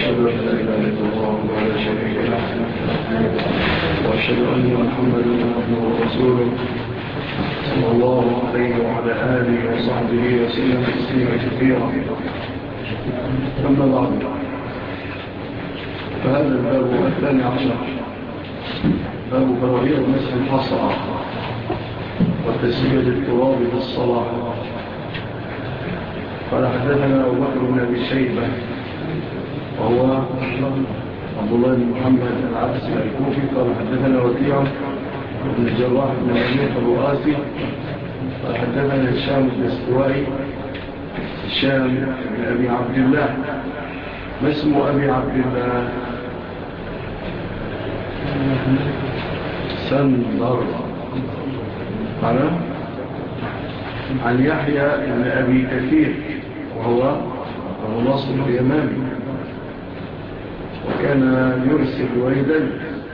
وأشهد أن لا إله إلا الله ولا شريك له وأشهد أن محمدا عبده ورسوله صلى الله عليه وعلى آله وصحبه وسلم تسليما كثيرا. أما بعد، فهذا الباب 12 باب كراهية مسح الحصى وتسمية التراب بالصلاة. قال حدثنا أبو بكر بن أبي شيبة وهو عبد الله بن محمد العبسي الكوفي. قال حدثنا وكيع بن الجراح بن أمير الرؤاسي. قال حدثنا هشام الدستوائي هشام بن أبي عبد الله. ما اسم أبي عبد الله؟ سندر. عن يحيى بن أبي كثير وهو أبو نصر اليمامي، وكان يرسل ويدل.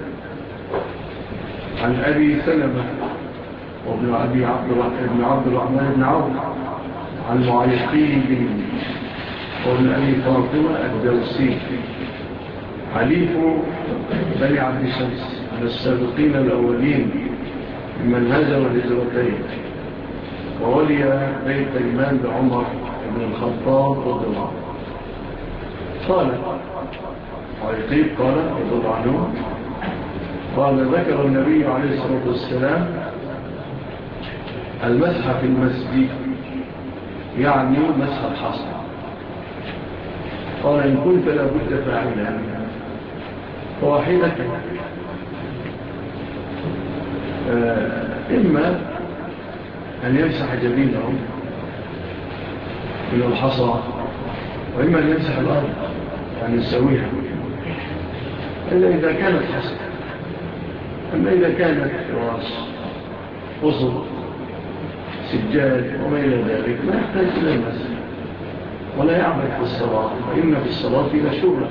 عن أبي سلمة وابن أبي عبد الرحمن بن عوف. عن معيقين وابن أبي فاطمة الدوسي حليف بني عبد الشمس من السابقين الأولين ممن هاجر الهجرتين، وولي بيت الإمام بعمر بن الخطاب رضي الله عنه. قال معيقين قال رضي الله عنه قال ذكر النبي عليه الصلاة والسلام المسح في المسجد، يعني مسح الحصى. قال إن كنت لابد فاعلا فواحدة، إما أن يمسح جبينه من الحصى، وإما أن يمسح الأرض يعني يسويها، إذا كانت حصى. أما إذا كانت فراش وصل سجاد وما إلى ذلك لا يحتاج إلى المسح ولا يعمل في الصلاة، فإن في الصلاة إلى شغلة.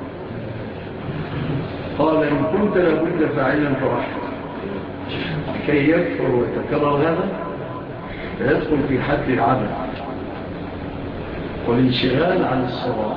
قال إن كنت لابد فاعلا فواحد، كي يكفر ويتكرر هذا فيدخل في حد العدد والانشغال عن الصلاة.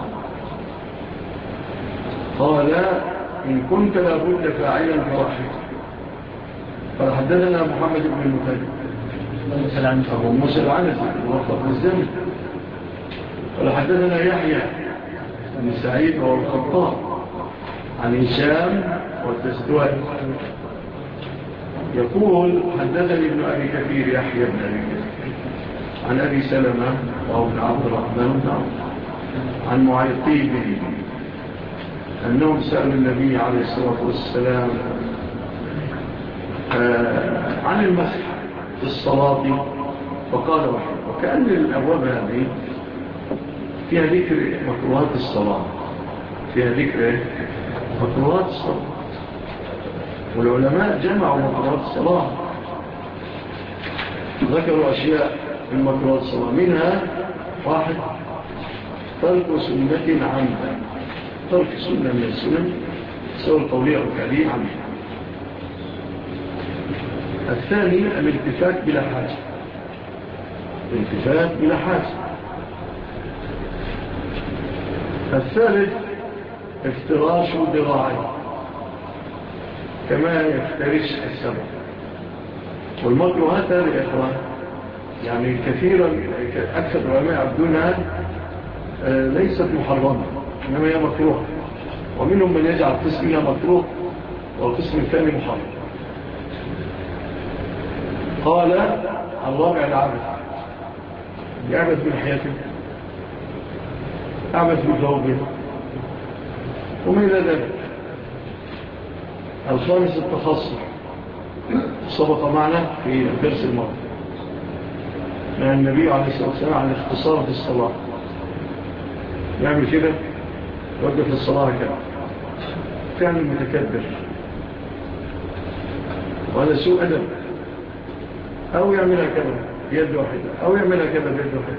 قال إن كنت لابد فاعلا فواحد. قال حدثنا محمد بن المثنى أبو موسى العنزي موفق الزمن. قال حدثنا يحيى بن سعيد وهو الخطاب عن هشام والدستوائي يقول حدثني ابن أبي كثير يحيى بن أبي كثير عن أبي سلمة وهو ابن عبد الرحمن بن عوف عن معيقين أنهم سألوا النبي عليه الصلاة والسلام عن المسح في الصلاة فقال واحد. وكأن الأبواب هذه فيها ذكر مكروهات الصلاة، فيها ذكر مكروهات الصلاة، والعلماء جمعوا مكروهات الصلاة، ذكروا أشياء من مكروهات الصلاة. منها واحد ترك سنة عمدا، ترك سنة من السنن سوى القولية والفعلية عمدا. الثاني الالتفات بلا حاجة، الالتفات بلا حاجة. الثالث افتراش ذراعي كما يفترش السبع. والمكروهات هذه إخوان يعني كثيرا أكثر العلماء يعبدونها ليست محرمة إنما هي مكروه، ومنهم من يجعل قسمها مكروه والقسم الثاني محرم. قال الرابع العبد يعبد من حياته، أعبد بثوبه وما إلى ذلك. الخامس التخصص سبق معنا في الدرس الماضي مع النبي عليه الصلاة والسلام عن الاختصار في الصلاة، يعمل كده يوقف في الصلاة كده، فعلا متكبر وهذا سوء أدب. أو يعملها كذا بيد واحدة، أو يعملها كذا بيد واحدة،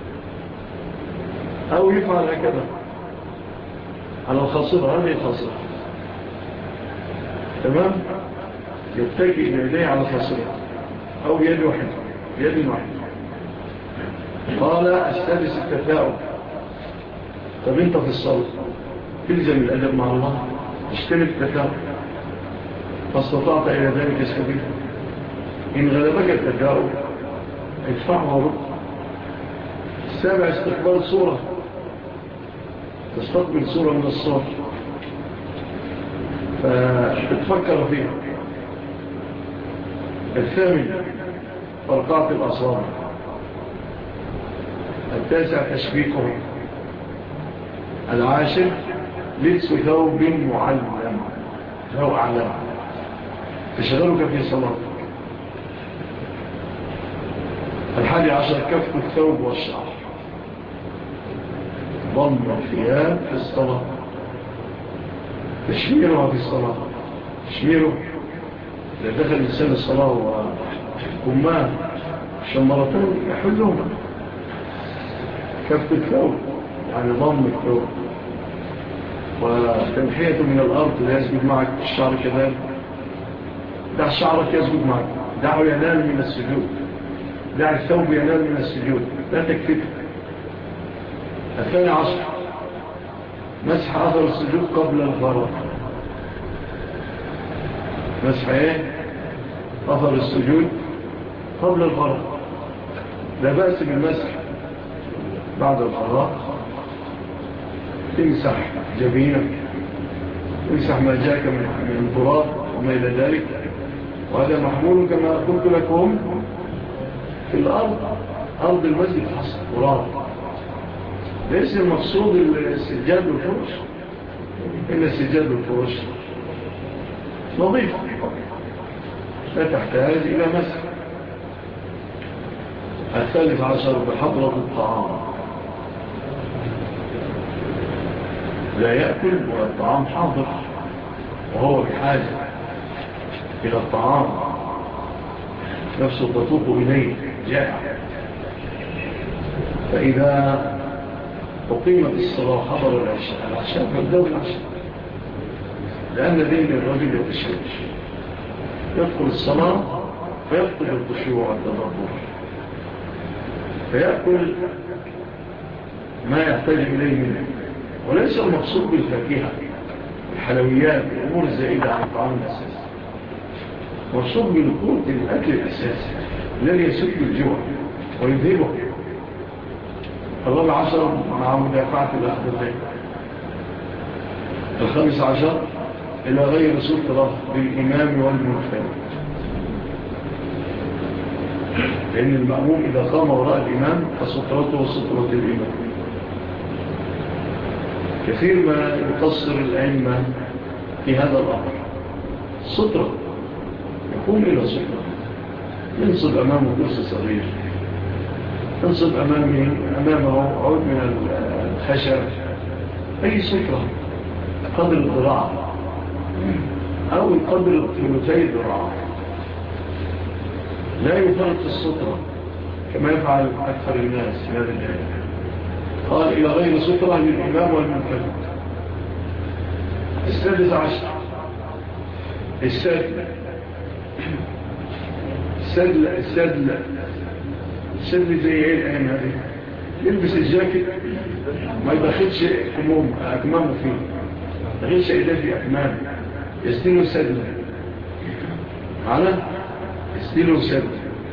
أو يفعل كذا على الخاصرة، هذه الخاصرة تمام، يتكي بيديه على الخاصرة أو بيد واحدة، بيد واحدة. قال السادس التفاؤل. طب انت في الصلاة تلزم الأدب مع الله، تجتنب التكاؤل، فاستطعت إلى ذلك سبيل. إن غلبك التكاؤل ادفعه ورد. السابع استقبال صورة، تستقبل صورة من الصور فتتفكر فيها. الثامن فرقعة الأصابع. التاسع تشبيكه. العاشر لبس ثوب معلم له أعلام تشغلك في صلاتك. 11 كف الثوب والشعر. ضم الثياب في الصلاة. تشميرها في الصلاة. تشميره إذا دخل الإنسان الصلاة وكمان شمرتين يحلهم. كف الثوب يعني ضم الثوب. وتنحيته من الأرض لا يسجد معك الشعر كذلك. دع شعرك يسجد معك، دعه ينال من السجود، دع الثوب ينال من السجود، لا تكفته. 12 مسح أثر السجود قبل الفراغ. مسح ايه؟ أثر السجود قبل الفراغ. لا بأس بالمسح بعد الفراغ. تمسح جبينك، تمسح ما جاك من تراب وما إلى ذلك، وهذا محمول كما قلت لكم في الأرض. أرض المسجد حصل تراب، ليس المقصود السجاد والفرش، إن السجاد والفرش نظيفة لا تحتاج إلى مسح. 13 بحضرة الطعام. لا يأكل والطعام حاضر وهو بحاجة إلى الطعام، نفسه تطوق إليه جائع. فإذا أقيمت الصلاة حضر العشاء فابدأوا العشاء، لأن دين الرجل يتشوش، يدخل الصلاة فيفقد الخشوع والتدبر، فيأكل ما يحتاج إليه منه. وليس المقصود بالفاكهة الحلويات الأمور الزائدة عن الطعام الأساسي، مقصود بالقوت الأكل الأساسي الذي يسد الجوع ويذهبه. 14 مع مدافعة الأخذين. 15 إلى غير سترة للإمام والمنفرد، لأن المأموم إذا قام وراء الإمام فسترته سترة الإمام. كثير ما يقصر الأئمة في هذا الأمر. سترة يقوم إلى سترة، ينصب أمامه كرسي صغير، ينصب أمامه عود من الخشب، أي سترة قدر الذراع أو قدر ثلثي الذراع، لا يفرق السترة كما يفعل أكثر الناس في هذا الجانب. قال إلى غير سترة للإمام والمنفرد. 16 السدل زي ايه الآن هذه؟ يلبس الجاكيت ما يدخلش أكمامه فيه، يدخلش إيديه في أكمام، يستيله سدل معنا، يستيله سدل.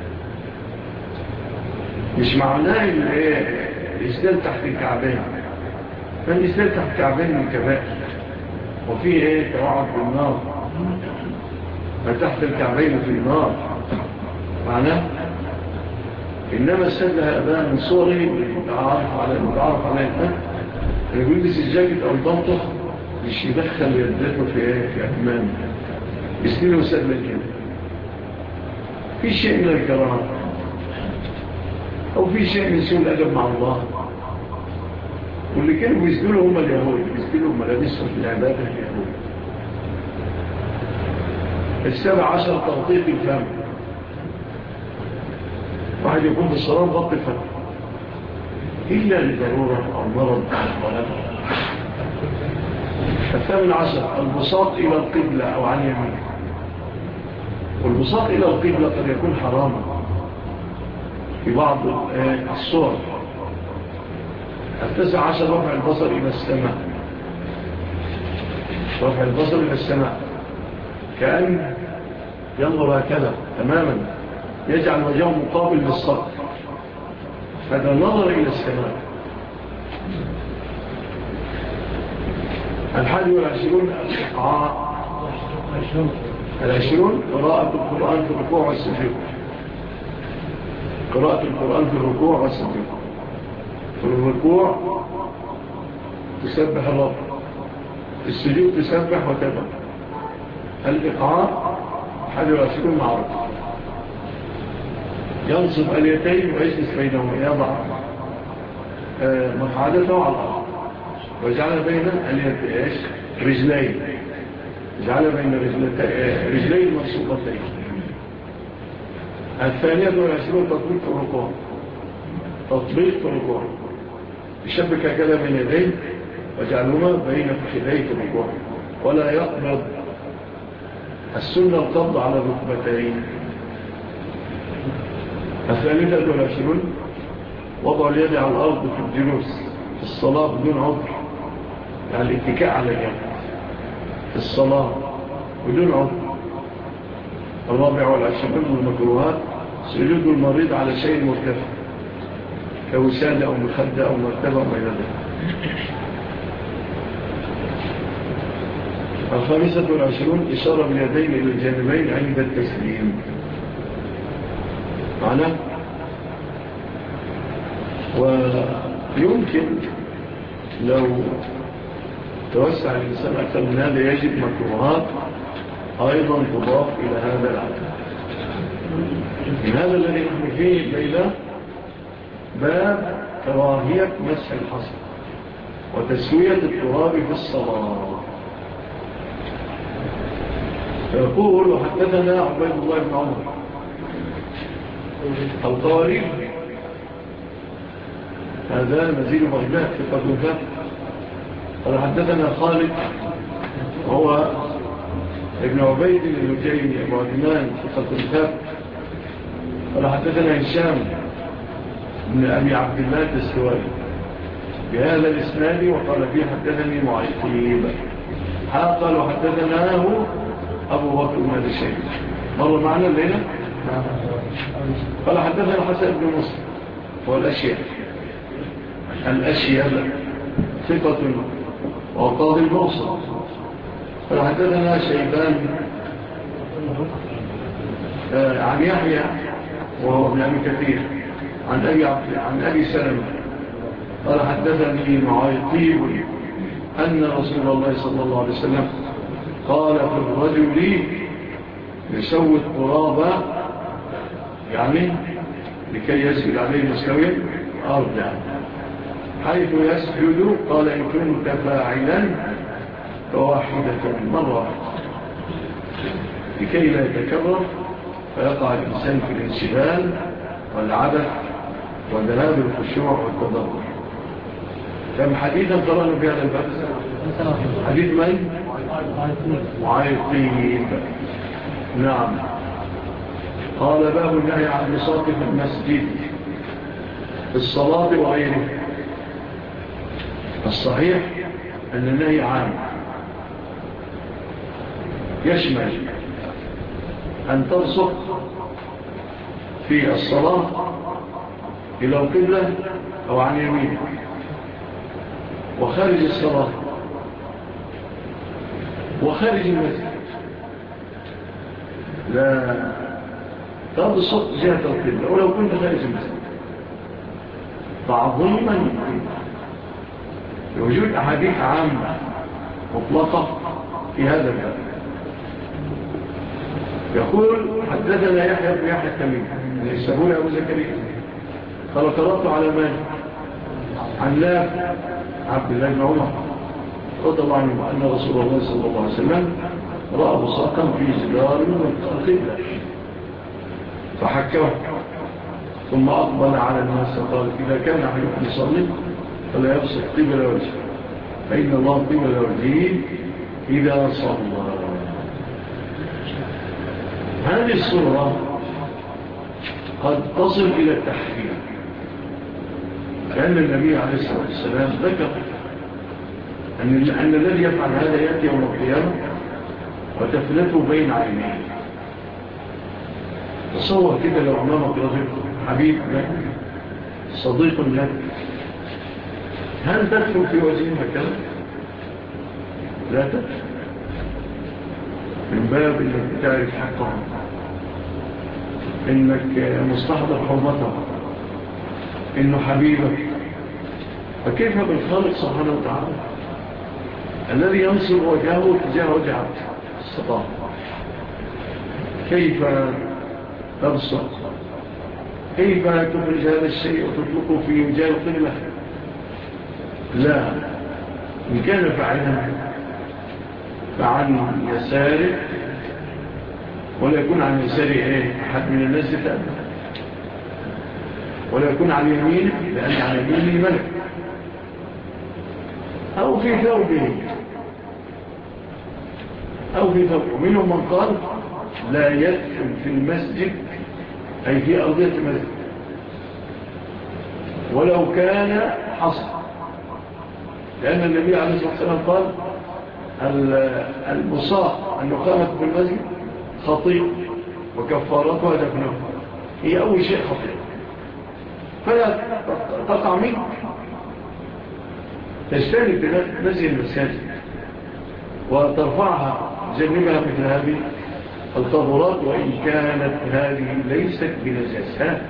مش معناه الإسدال تحت الكعبين، فالإسدال تحت الكعبين من كبائر، وفيه ايه توعد بالنار، فتحت الكعبين في النار معناه. إنما السدل هذا من صوره المتعارف عليه الآن، اللي بيلبس الجاكيت أو البنطة مش يدخل يدته في أكمام، يسنيله سدل كده. في شيء من الكرامة أو في شيء من سوء الأدب مع الله. واللي كانوا بيسدلوا هم اليهود، بيسدلوا ملابسهم في العبادة اليهود. 17 تغطيق الفم. واحد يكون بالصلاة ضغط الفم إلا لضرورة أو مرض أو ولد. 18 البساط إلى القبلة أو عن يمين. والبساط إلى القبلة قد يكون حراما في بعض الصور. 19 رفع البصر إلى السماء. رفع البصر إلى السماء كأن ينظر هكذا تماما، يجعل وجهه مقابل للسقف، هذا النظر إلى السماء. 21 الإقعاء. 20 قراءة القرآن في الركوع والسجود. قراءة القرآن في الركوع والسجود. في الركوع تسبح الرب، في السجود تسبح وتبع. الإقعاء 21 معروف، ينصب اليتين ويجلس بينهما، يضع مقعدته على الأرض ويجعل بين اليتين رجلين، يجعل بين رجلين منصوبتين. 22 تطبيق في الركوع. تطبيق في الركوع يشبك كده بين يديه وجعلهما بين فخذيه في الركوع، ولا يقبض. السنة القبض على الركبتين. 23 وضع اليد على الأرض في الجلوس في الصلاة بدون عذر، يعني الاتكاء على اليد في الصلاة بدون عذر. 24 من المكروهات سجود المريض على شيء مرتفع كوسادة أو مخدة أو مرتبة أو ميلادة. 25 إشارة باليدين إلى الجانبين عند التسليم معناه. ويمكن لو توسع الإنسان أكثر من هذا يجد مكروهات أيضا تضاف إلى هذا العدد. من هذا الذي نحن فيه الليلة باب كراهية مسح الحصى وتسوية التراب في الصلاة. فيقول وحدثنا عبيد الله بن عمر القواري، هذا مزيد مغلات في قدوفات. قال حدثنا خالد هو ابن عبيد الهجيمي أبو عدنان في قدوفات. قال حدثنا هشام بن أبي عبد الله الدستوائي بهذا الإسناد، وقال فيه حدثني معيقيب. قال وحدثناه أبو بكر بن هذا الشيء مر معنا الليلة. قال حدثنا حسن بن مسلم هو الأشياء ثقة وقاضي الموصل. قال حدثنا شيبان عن يحيى وهو ابن أبي كثير عن أبي سلمة قال حدثني معيقيب أن رسول الله صلى الله عليه وسلم قال في الرجل يسوي التراب يعني لكي يسجد عليه مستويا أرجع حيث يسجد. قال إن كنت فاعلا فواحدة مرة لكي لا يتكرر فيقع الإنسان في الانشغال والعبث وذهاب الخشوع والتضرر. كم حديثا قرأنا في هذا الباب؟ حديث من؟ معيقين. نعم. قال باب النهي عن بساط في المسجد في الصلاة وغيره. الصحيح أن النهي عام يشمل أن تبسط في الصلاة إلى القبلة أو عن يمين، وخارج الصلاة وخارج المسجد لا تبسط جهة القبلة ولو كنت خارج المسجد تعظيما لوجود أحاديث عامة مطلقة في هذا الباب. يقول حدثنا يحيى بن يحيى التميمي يسمونه أبو زكريا قال قرأت على مالك عن نافع عبد الله بن عمر رضي الله عنه أن رسول الله صلى الله عليه وسلم رأى بصاقا في جدار القبلة فحكه ثم أقبل على الناس قال إذا كان أحدكم يصلي فلا يبسط قبل وجهه فإن الله قبل وجهه إذا صلى. هذه الصورة قد تصل إلى التحريم، لأن النبي عليه الصلاة والسلام ذكر أن الذي يفعل هذا يأتي يوم القيامة وتفلته بين عينيه. تصور كده لو أمامك رجل حبيب لك صديق لك، هل تدخل في وجهه مكان؟ لا تدخل، من باب انك تعرف حقه، انك مستحضر حرمته، انه حبيبك. فكيف بالخالق سبحانه وتعالى الذي ينصب وجهه تجاه وجه الصداق؟ كيف تبصق؟ كيف تخرج هذا الشيء وتطلقه في وجه القبلة؟ لا، إن كان فعلا فعن يساره، ولا يكون عن يساره أحد من الناس تأمن، ولا يكون عن يمينه لأن عن يمينه ملك، أو في ثوبه، أو في ثوبه. منهم من قال لا يدخل في المسجد، أي في أرضية المسجد، ولو كان حصل، لأن النبي عليه الصلاة والسلام قال المصاق أن يقامت في المسجد خطيئة وكفارتها دفنها، هي أول شيء خطيئة، فلا تقع منك، تجتنب بنزل المساجد وترفعها جنبها مثل هذه القبرات، وإن كانت هذه ليست بنجاسات.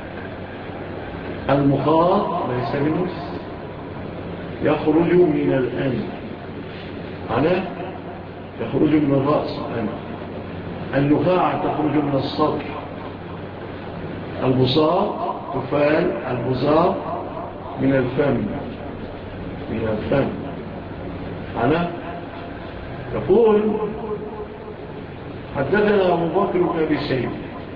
المخاط ليس بنجس، يخرج من الأنف، معناه يخرج من الرأس. النخاع تخرج من الصدر، البصاق تفال البزاق من الفم، من الفم. معناه يقول حدثنا أبو بكر بن أبي شيبة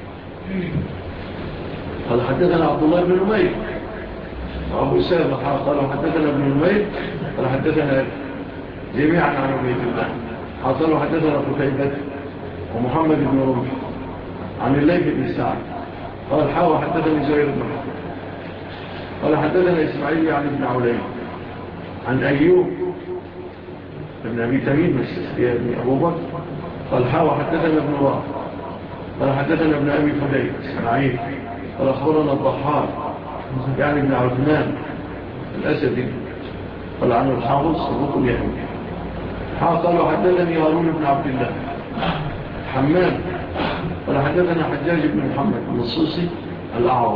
قال حدثنا عبد الله بن نمير وأبو أسامة قال حدثنا ابن نمير قال حدثنا جميعا عن عبيد الله قالوا حدثنا قتيبة ومحمد بن رمح عن الليث بن سعد قال حاوى حدثني زهير بن حرب قال حدثنا إسماعيل عن ابن علي عن أيوب ابن أبي تميم ابن أبو بكر قال حاوى حدثنا ابن راه قال حدثنا ابن أبي فديك إسماعيل قال أخبرنا الضحار يعني ابن عثمان الأسدي قال عنه الحافظ صدوق اليهودي قال حدثني هارون بن عبد الله حمام قال حدثنا حجاج بن محمد النصوصي الأعور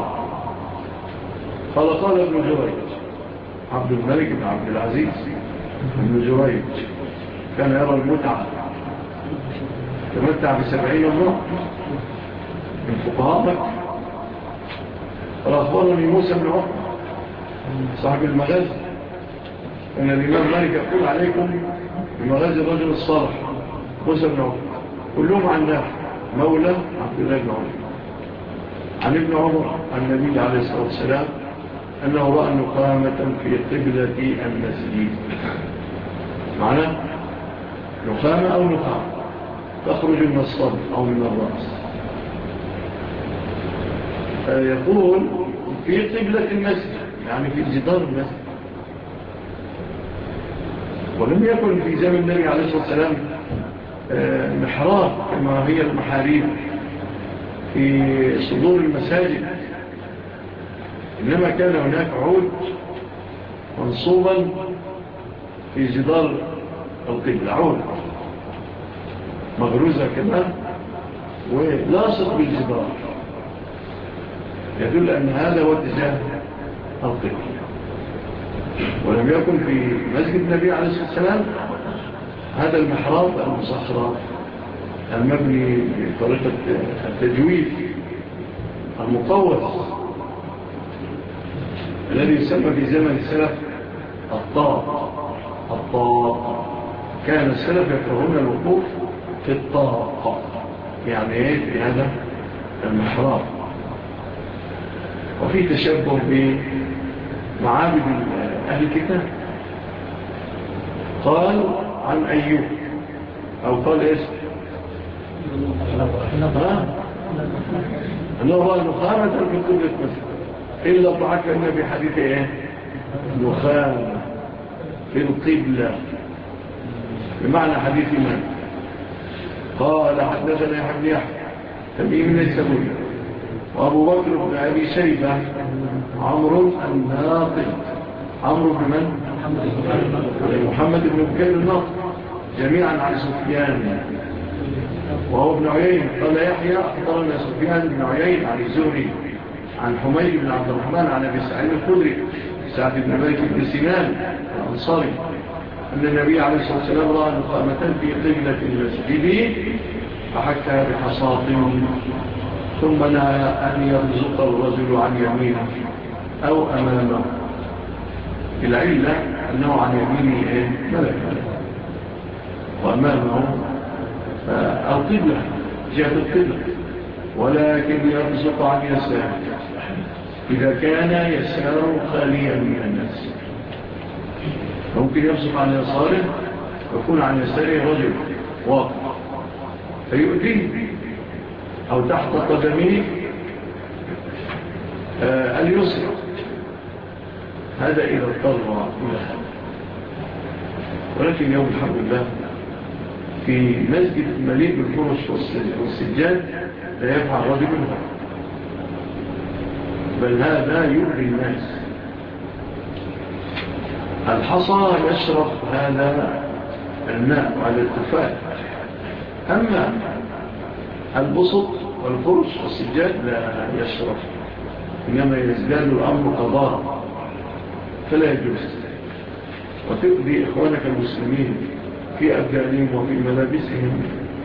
قال ابن جريج عبد الملك بن عبد العزيز ابن جريج كان يرى المتعة، تمتع ب70 امرأة من فقهاء مكة. قال أخبرني موسى بن عقبة صاحب المغازي أن الإمام مالك يقول عليكم بمغازي الرجل الصالح موسى بن عقبة، كلهم عن نافع مولى عبد الله بن عمر عن ابن عمر عن النبي عليه الصلاة والسلام أنه رأى نقامة في قبلة المسجد. معناه نقامة أو نقامة تخرج من الصدر أو من الرأس. يقول في قبلة المسجد يعني في جدار المسجد. ولم يكن في زمن النبي عليه الصلاة والسلام محراب كما هي المحاريب في صدور المساجد، إنما كان هناك عود منصوبا في جدار القبلة، عود مغروزة كمان ولاصق بالجدار، يدل أن هذا هو اتجاه القبلة. ولم يكن في مسجد النبي عليه الصلاة والسلام هذا المحراب المصخرة المبني بطريقة التجويف المقوس الذي يسمى في زمن السلف الطاق. كان السلف يكرهون الوقوف في الطاق، يعني ايه في هذا المحراب. وفي تشبه بمعابد أهل الكتاب. قال عن أيوب أو قال إيش أنه رأى نخامة في قبلة مسجد إلا ضعك أن بحديث إيه نخامة في القبلة بمعنى حديث من قال حدثنا يحيى بن يحيى تميم النيسابوري وأبو بكر بن أبي شيبة عمرو الناقد عمرو بن من؟ محمد بن بكير الناقد جميعا عن سفيان وهو ابن عيين. قال يحيى أخبرنا سفيان بن عيين عن الزهري عن حميد بن عبد الرحمن عن أبي سعيد الخدري سعد بن مالك بن سنان الأنصاري أن النبي عليه الصلاة والسلام رأى نقامة في قبلة المسجد فحكى بحصاة ثم نهى أن يرزق الرجل عن يمينه أو أمامه. العلة أنه عن يمينه ملك وأمامه القبلة جهة القبلة، ولكن يرزق عن يساره إذا كان يساره خاليا من الناس. ممكن يرزق عن يساره ويكون عن يساره رجل واقع فيؤذيه، أو تحت قدمه اليسر، هذا إذا اضطر إلى هذا. ولكن يوم الحمد لله في مسجد مليء بالفرش والسجاد لا يفعل رجل منها، بل هذا يؤذي الناس. الحصى يشرب هذا الماء على التفاح، أما البسط والفرش والسجاد لا يشرب، إنما يزداد الأمر قضاء فلا يجوز. وتؤذي إخوانك المسلمين في أبدانهم وفي ملابسهم.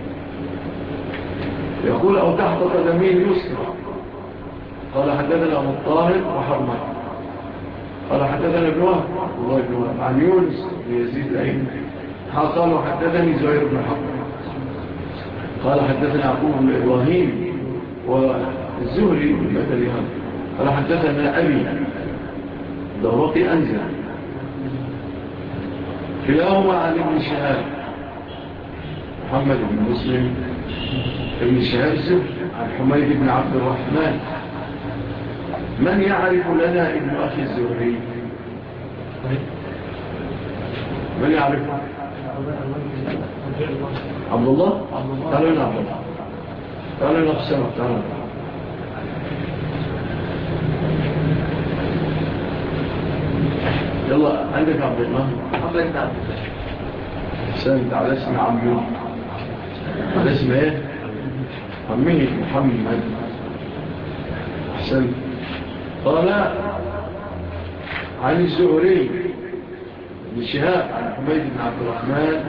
يقول أو تحت قدمين يسرى. قال حدثنا أبو الطاهر وحرمه قال حدثنا ابن وهب الله بن وهب عن يونس بن يزيد الأيمن قال حدثني زهير بن حرب قال حدثنا يعقوب بن إبراهيم والزهري بن بدريان قال حدثنا أبي دورقي أنزل كلاهما عن ابن شهاب محمد بن مسلم ابن شهاب الزهري عن حميد بن عبد الرحمن. من يعرف لنا ابن أخي الزهري؟ من يعرفه؟ عبد الله؟ تعالوا لنا عبد الله، تعالوا لنا في السماء، تعالوا يلا. عندك عبد الله؟ عبد الله سنت على اسم عمي، على اسم ايه؟ عمي محمد. أحسنت. قال عن الزهري بن شهاب عن حميد بن عبد الرحمن.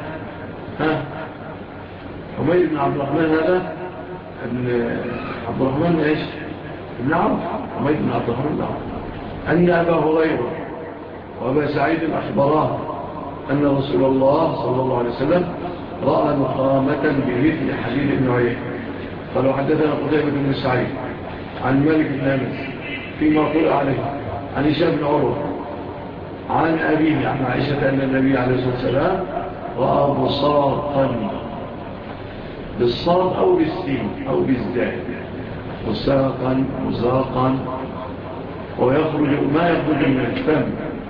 حميد بن عبد الرحمن هذا ابن عبد الرحمن ايش؟ ابن عوف. حميد بن عبد الرحمن بن عوف أن أبا هريرة وأبا سعيد أخبراه أن رسول الله صلى الله عليه وسلم رأى نخامة بمثل حديد بن عيينة. قالوا حدثنا قتيبة بن سعيد عن مالك بن أنس فيما قل عليه عن هشام بن عروة عن أبيه عن عائشة أن النبي عليه الصلاة والسلام رأى بصاقا بالصاد أو بالسين أو بالزاء، بصاقا مزاقا، ويخرج ما يخرج من الفم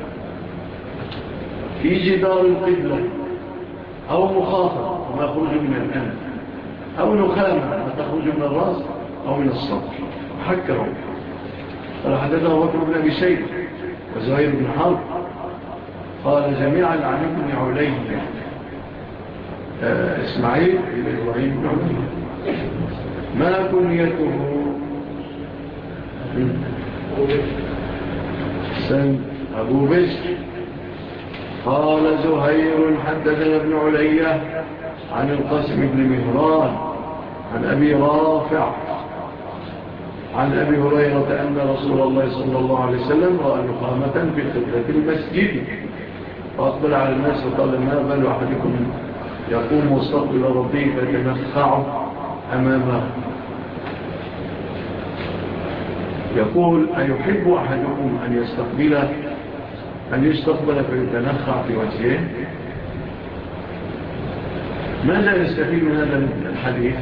في جدار القبلة، أو مخاطر وما يخرج من الأنف، أو نخامة ما تخرج من الرأس أو من الصدر. حكروا. قال حدثنا بكر بن أبي شيبة وزهير بن حرب قال جميعا عن ابن علي إسماعيل بن إبراهيم بن علي. ما كنيته؟ سن أبو بشر. قال زهير حدثنا ابن علي عن القاسم بن مهران عن أبي رافع عن أبي هريرة أن رسول الله صلى الله عليه وسلم رأى نخامة في قبلة المسجد فأقبل على الناس وقال ما بال أحدكم يقوم مستقبل ربه فيتنخع أمامه. يقول أيحب أحدكم أن يستقبل فيتنخع في وجهه؟ ماذا نستفيد من هذا الحديث؟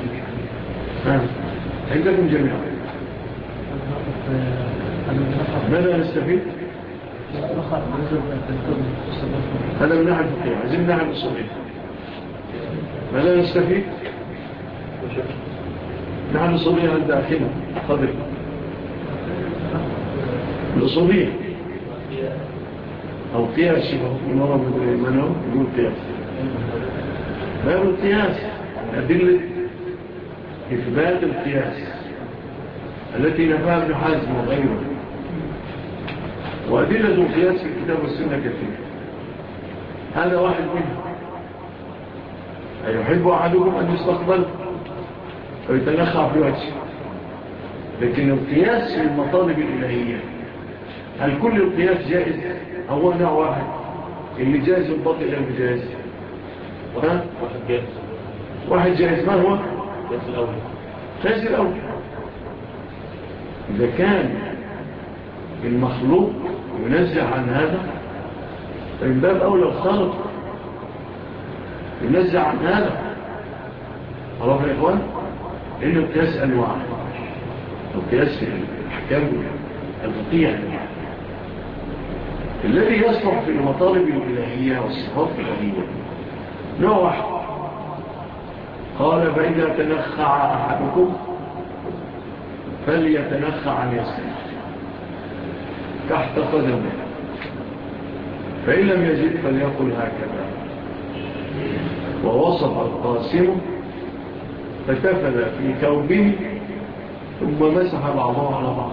عندكم جميعا ماذا نستفيد؟ هذا من ناحية الفقهية. عايزين من ناحية الأصولية ماذا نستفيد؟ نحن الأصولية عند أخينا قبل الأصولية أو قياس مرة من هو يقول قياس باب القياس أدلة إثبات القياس التي نفاها ابن حزم وغيره. وأدلة القياس في الكتاب والسنة كثير. هذا واحد منهم. أيحب أحدكم أن يستقبل ويتنخع في وجهه. لكن القياس في المطالب الإلهية هل كل القياس جائز؟ هو نوع واحد اللي جائز ينبطئ إلى الجائز. واحد جائز. ما هو؟ قياس الأول. إذا كان المخلوق ينزع عن هذا فإن باب أولى الخالق ينزع عن هذا. عرفنا يا إخوان؟ إن القياس أنواع. القياس في الأحكام الفقهية أنواع. الذي يصلح في المطالب الإلهية والصفات الإلهية نوع واحد. قال فإذا تنخع أحدكم فليتنخع عن يسره تحت قدمه فإن لم يجد فليقل هكذا. ووصف القاسم فتفل في ثوبه ثم مسح بعضه على بعض.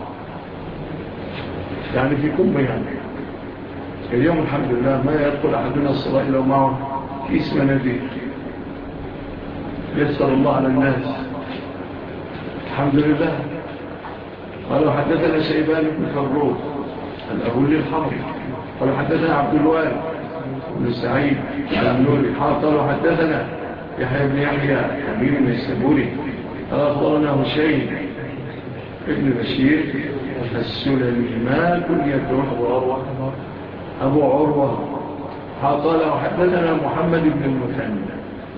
يعني في كم يعني اليوم الحمد لله ما يدخل أحدنا الصلاة إلا معه كيس مناديل يسر الله على الناس الحمد لله. قالوا حدثنا شيبان بن فروخ الأبولي الحربي قالوا حدثنا عبد الوارث بن سعيد النوري قالوا حدثنا يحيى بن يحيى أمير النيسابوري قال أخبرنا هشيم ابن بشير السلمي ما كنيته أبو عروة قال وحدثنا محمد بن المثنى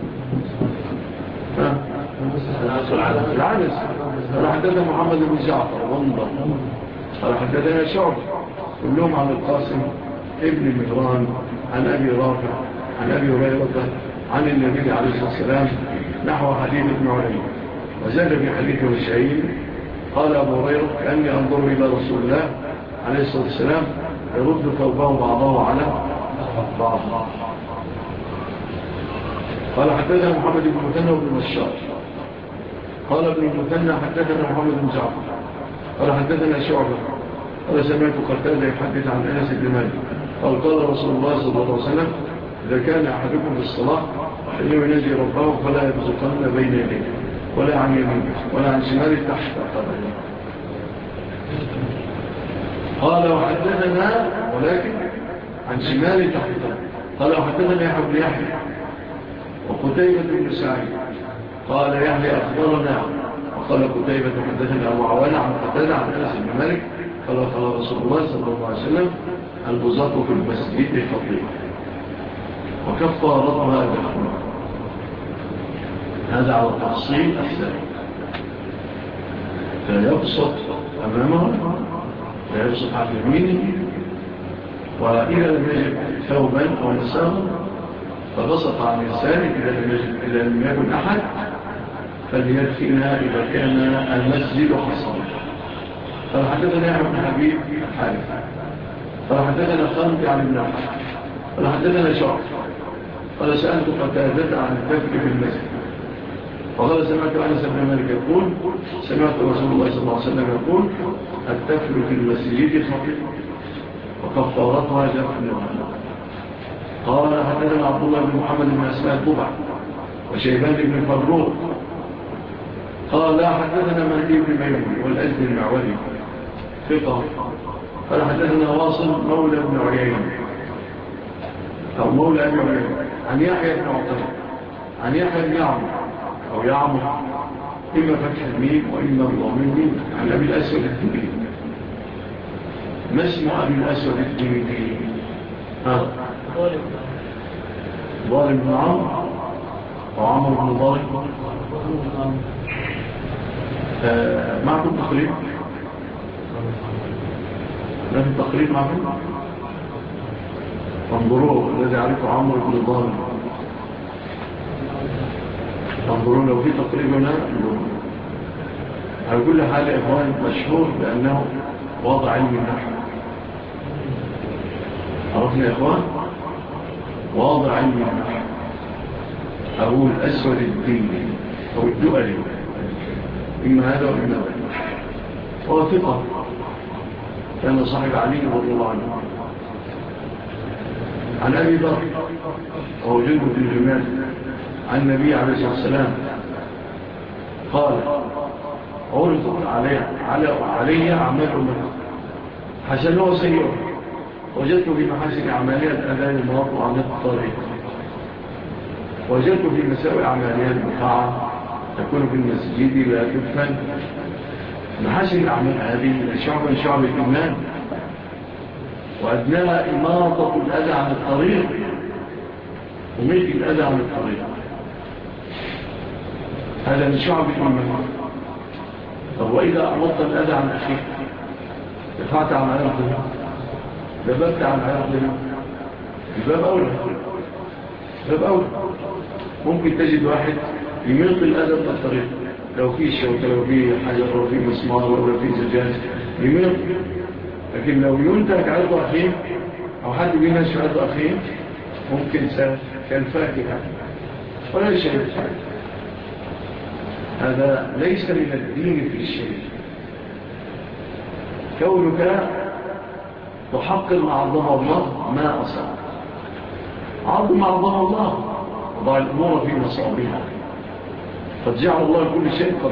العنس قال حدثنا محمد بن جعفر وانظر قال حدثنا شعب كلهم عن القاسم ابن مهران عن أبي رافع عن أبي هريرة عن النبي عليه الصلاة والسلام نحو حديث ابن علي. وزاد في حديث الشعيب قال أبو هريرة كأني أنظر إلى رسول الله عليه الصلاة والسلام يرد ثوبه بعضه على بعض. قال حدثنا محمد بن المثنى وابن مشار قال ابن المثنى حدثنا محمد بن جعفر قال حدثنا شعبة قال سمعت قتادة يحدث عن أنس بن مالك قال قال رسول الله صلى الله عليه وسلم إذا كان أحدكم في الصلاة فإنه ينجي ربه فلا يبزقن بين يديه ولا عن يمينه ولا عن شماله تحت قدمه. قال وحدثنا ولكن عن شماله تحت قدمه. قال وحدثنا يحيى بن يحيى وقتيبة بن سعيد قال يحيى أخبرنا وقال قتيبة حدثنا أبو عوانة عن قتادة عن أنس بن مالك قال قال رسول الله صلى الله عليه وسلم البزاق في المسجد خطيئة وكفارتها دخل. هذا على التفصيل الثاني. فيبسط أمامه فيبسط عن يمينه وإذا لم يجد ثوبا أو نساغا فبسط عن يساره إذا لم يكن أحد فليدخلها إذا كان المسجد حصرا. قال حدثنا يحيى بن حبيب الحارث قال حدثنا خالد عن ابن الحارث قال حدثنا شعب قال سألت قتادة عن التفل في المسجد وقال سمعت أنس بن مالك يقول سمعت رسول الله صلى الله عليه وسلم يقول التفل في المسجد خطيئة وكفارتها دفنها. قال حدثنا عبد الله بن محمد بن أسماء الضبع وشيبان بن فروخ قال لا حدثنا مهدي بن ميمون والأزد المعولي ثقة قال حدثنا واصل مولى بن عيين أو مولى أبي عيين عن يحيى بن عطية عن يحيى بن يعمر أو يعمر إما فتح الميم وإما الضمير عن أبي الأسود الدبي. ما اسم أبي الأسود الدبي؟ ظالم بن عمرو وعمر بن ظالم معكم تخريب لا في التقريب معهم انظروا الذي عرفه عمرو بن ضال انظروا لو في تقريب هنا على كل حال يا إخوان مشهور بأنه وضع علم النحو عرفنا يا إخوان وضع علم النحو أبو الأسود الديني أو الدؤلي إما هذا وإما هذا هو ثقة كان صاحب علي رضي الله عنه عن أبي ذر وهو جند في الجمال عن النبي عليه الصلاة والسلام قال عرضت علي أعمال أمة حسنه وسيئه وجدت في محاسن أعمالها الأذان المواطن عن الطريق وجدت في مساوئ أعمالها البقاعة تكون في المسجد لا تدفن محاسن الأعمال هذه شعب من شعب الإيمان وأدناها إماطة الأذى عن الطريق وملك الأذى عن الطريق هذا من شعب الإيمان. طب وإذا أمطت الأذى عن أخيك دفعت عن عرضه دببت عن عرضه الباب أولى ممكن تجد واحد يملق الأذى من الطريق لو في شوكة لو في حجر لو في مسمار لو في زجاج يملق لكن لو ينتهك عرض أخيه أو حد بيناش عرض أخيه ممكن كالفاكهة ولا شيء. هذا ليس من الدين في الشيء كونك تحقق مع عظم الله ما أصاب عظم عظم الله وضع الأمور في مصابها قد جعل الله كل شيء قدر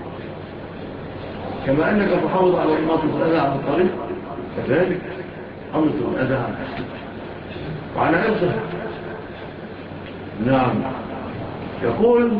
كما أنك تحافظ على إماطة الأذى عن الطريق كذلك أمط الأذى عن الطريق وعلى أرضه. نعم يقول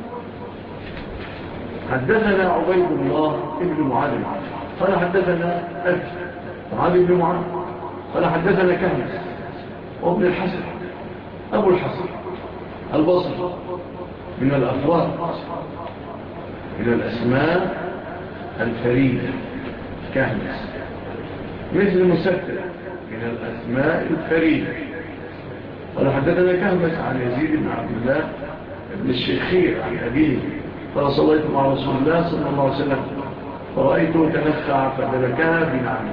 حدثنا عبيد الله ابن معاذ قال حدثنا معاذ بن معاذ قال حدثنا كهنس وابن الحسن أبو الحسن البصري من الأفراد من الأسماء الفريدة كهنس مثل مسكر من الأسماء الفريدة قال حدثنا كهنس عن يزيد بن عبد الله بن الشيخير عن أبيه قال صليت مع رسول الله صلى الله عليه وسلم فرأيته تنخع فدركها بنعمه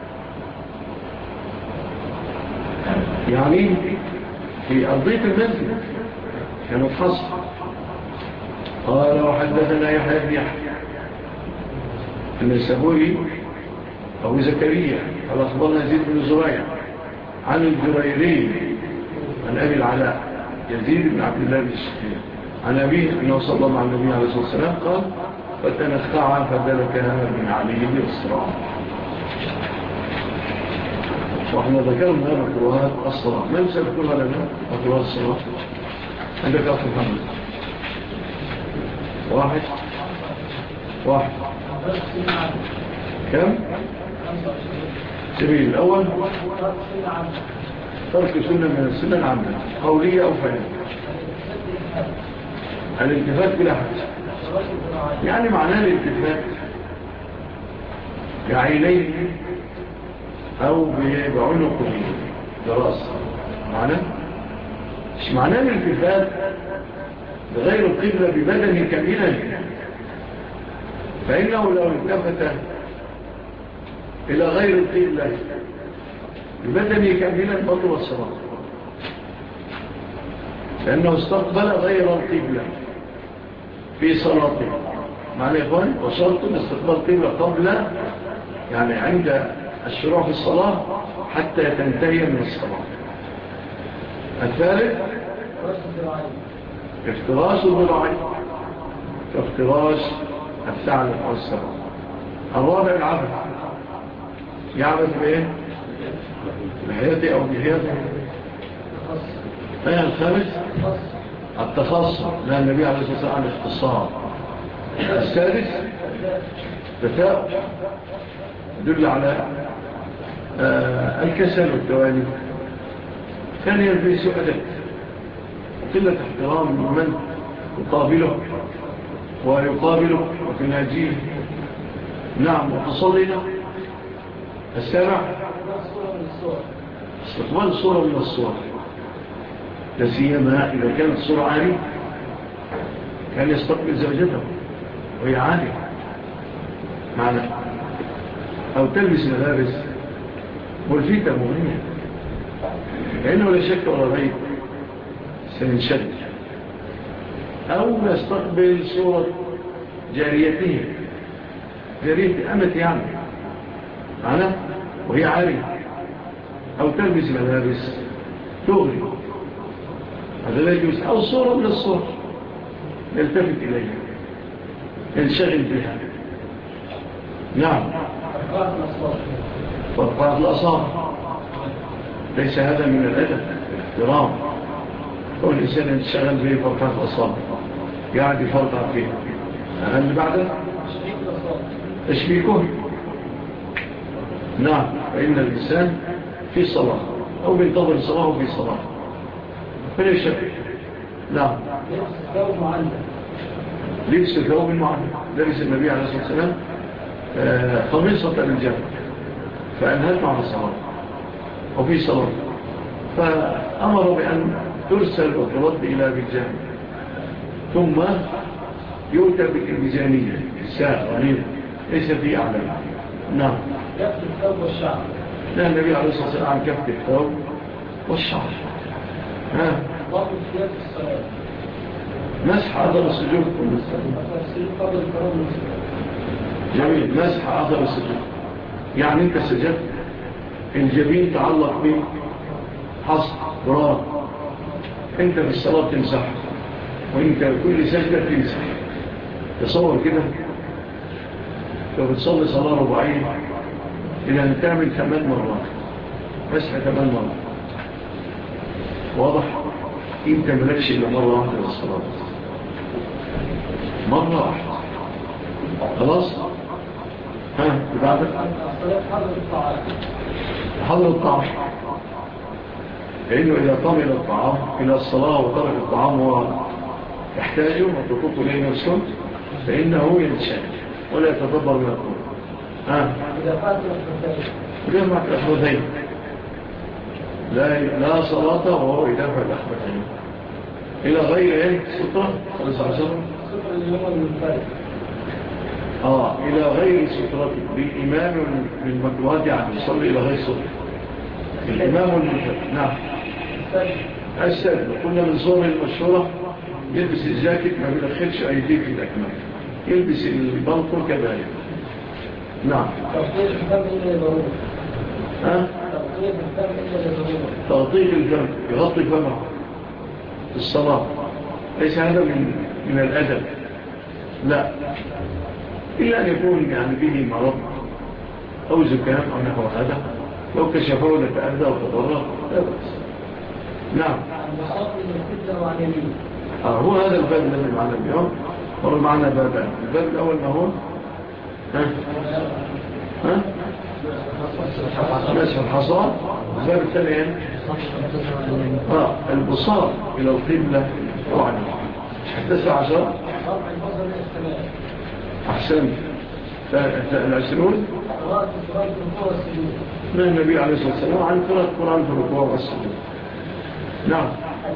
يعني في أرضية المسجد كانت حصر. قال وحدثنا يحيى بن يحيى النسابوري أبو زكريا قال أخبرنا يزيد بن زريع عن الجريري عن أبي العلاء يزيد بن عبد الله بن الشيخير عن أبيه أنه صلى الله عليه النبي عليه الصلاة والسلام قال فتنخع فدلكها من عليه الإسراء. وإحنا ذكرنا مكروهات الصلاة من سيذكرها لنا مكروهات الصلاة عندك أخي محمد واحد كم سبيل الأول ترك سنة من السنة العامة قولية أو فعلية الالتفات بلا حد يعني معناه الالتفات بعينيه أو بعنقه دراسة مش معناه الالتفات بغير القبلة ببدنه كاملا فإنه لو التفت إلى غير القبلة ببدنه كاملا بطل الصلاة لأنه استقبل غير القبلة في صلاته معنى يا إخوان وشرط استقبال القبلة قبل يعني عند الشروع في الصلاة حتى تنتهي من الصلاة. الثالث افتراش الذراعين كافتراش الثعلب أو السبع. الرابع العبد يعبد بإيه؟ بحياته أو بحياته. الخامس التخصص لا النبي عليه الصلاة والسلام الاختصار. السادس تفاؤل يدل على الكسل والتوالي. كان يلبس أدب وقلة احترام من يقابله ويقابله وتناجيه. نعم وتصلينا السابع استقبال صورة من الصور، لا سيما إذا كانت الصورة عالية كان يستقبل زوجته وهي عالية معنا، أو تلبس ملابس ملفتة مغنية، لأنه لا شك ولا ريب سينشد. أو يستقبل صورة جاريته، جارية أمت يعني معنا وهي عالية، أو تلبس ملابس تغري، هذا لا يجوز. أو صورة من الصور يلتفت إليها ينشغل بها. نعم، فرقات الأصابع ليس هذا من الأدب الاحترام، كل إنسان ينشغل به فرقات الأصابع قاعد يفرقع فيها. اللي بعده تشبيكه. نعم، فإن الإنسان في صلاة أو بينتظر صلاة في صلاة فليش. نعم، لبس ثوب معلم. لبس النبي عليه الصلاة والسلام خميصة للجنة فأنهت مع الصلاة وفي صلاة، فأمر بأن ترسل وترد إلى بجان، ثم يؤتى بالإنجانية الساعة غنيمة ليس في أعلم. نعم، كفت الثوب والشعر. لا، النبي عليه الصلاة والسلام عن كفت الثوب والشعر. ضبط ثياب الصلاة، مسح أثر السجود قبل الفرض. جميل، مسح أثر السجود يعني أنت سجدت الجبين تعلق به حصر تراب، أنت في الصلاة تمسح، وأنت كل سجدة تمسح. تصور كده لو بتصلي صلاة رباعية إلى أن تعمل 8 مرات مسح 8 مرات، واضح؟ أنت ملكش إلا مرة واحدة للصلاة، مرة واحدة خلاص. بعدك حضر الطعام، لأنه إذا طمل الطعام إلى الصلاة وترك الطعام ويحتاجه وتطوط إليه نفسه فإنه ينشأ ولا يتدبر ما يقول. إذا فات الأخبثين معك الأخبثين لا صلاة وهو يدافع الأخبثين إلى غير سترة 15 سترة اليوم المنفرد إلى غير سترة للإمام للمكروهات يعني يصلي إلى غير سترة الإمام والمنفرد. نعم، السجد قلنا من صور المشهورة يلبس الجاكيت ما بيدخلش أيديه في الأكمام، يلبس البلطو كذلك. نعم، تغطية الفم إلا لضرورة. تغطية الفم يغطي فمه في الصلاة ليس هذا من الأدب، لا، إلا أن يكون يعني به مرض أو زكام أو نحو هذا، لو كشفه لتأذى وتضرر لا بأس. نعم، هو هذا الباب الذي معنا اليوم. مر معنا بابان، الباب الأول ما هو مسح الحصى، الباب الثاني البصار إلى القبلة وعنه 11 أحسن 20 من النبي عليه الصلاة والسلام عن قراءة القرآن في الركوع والسجود. نعم،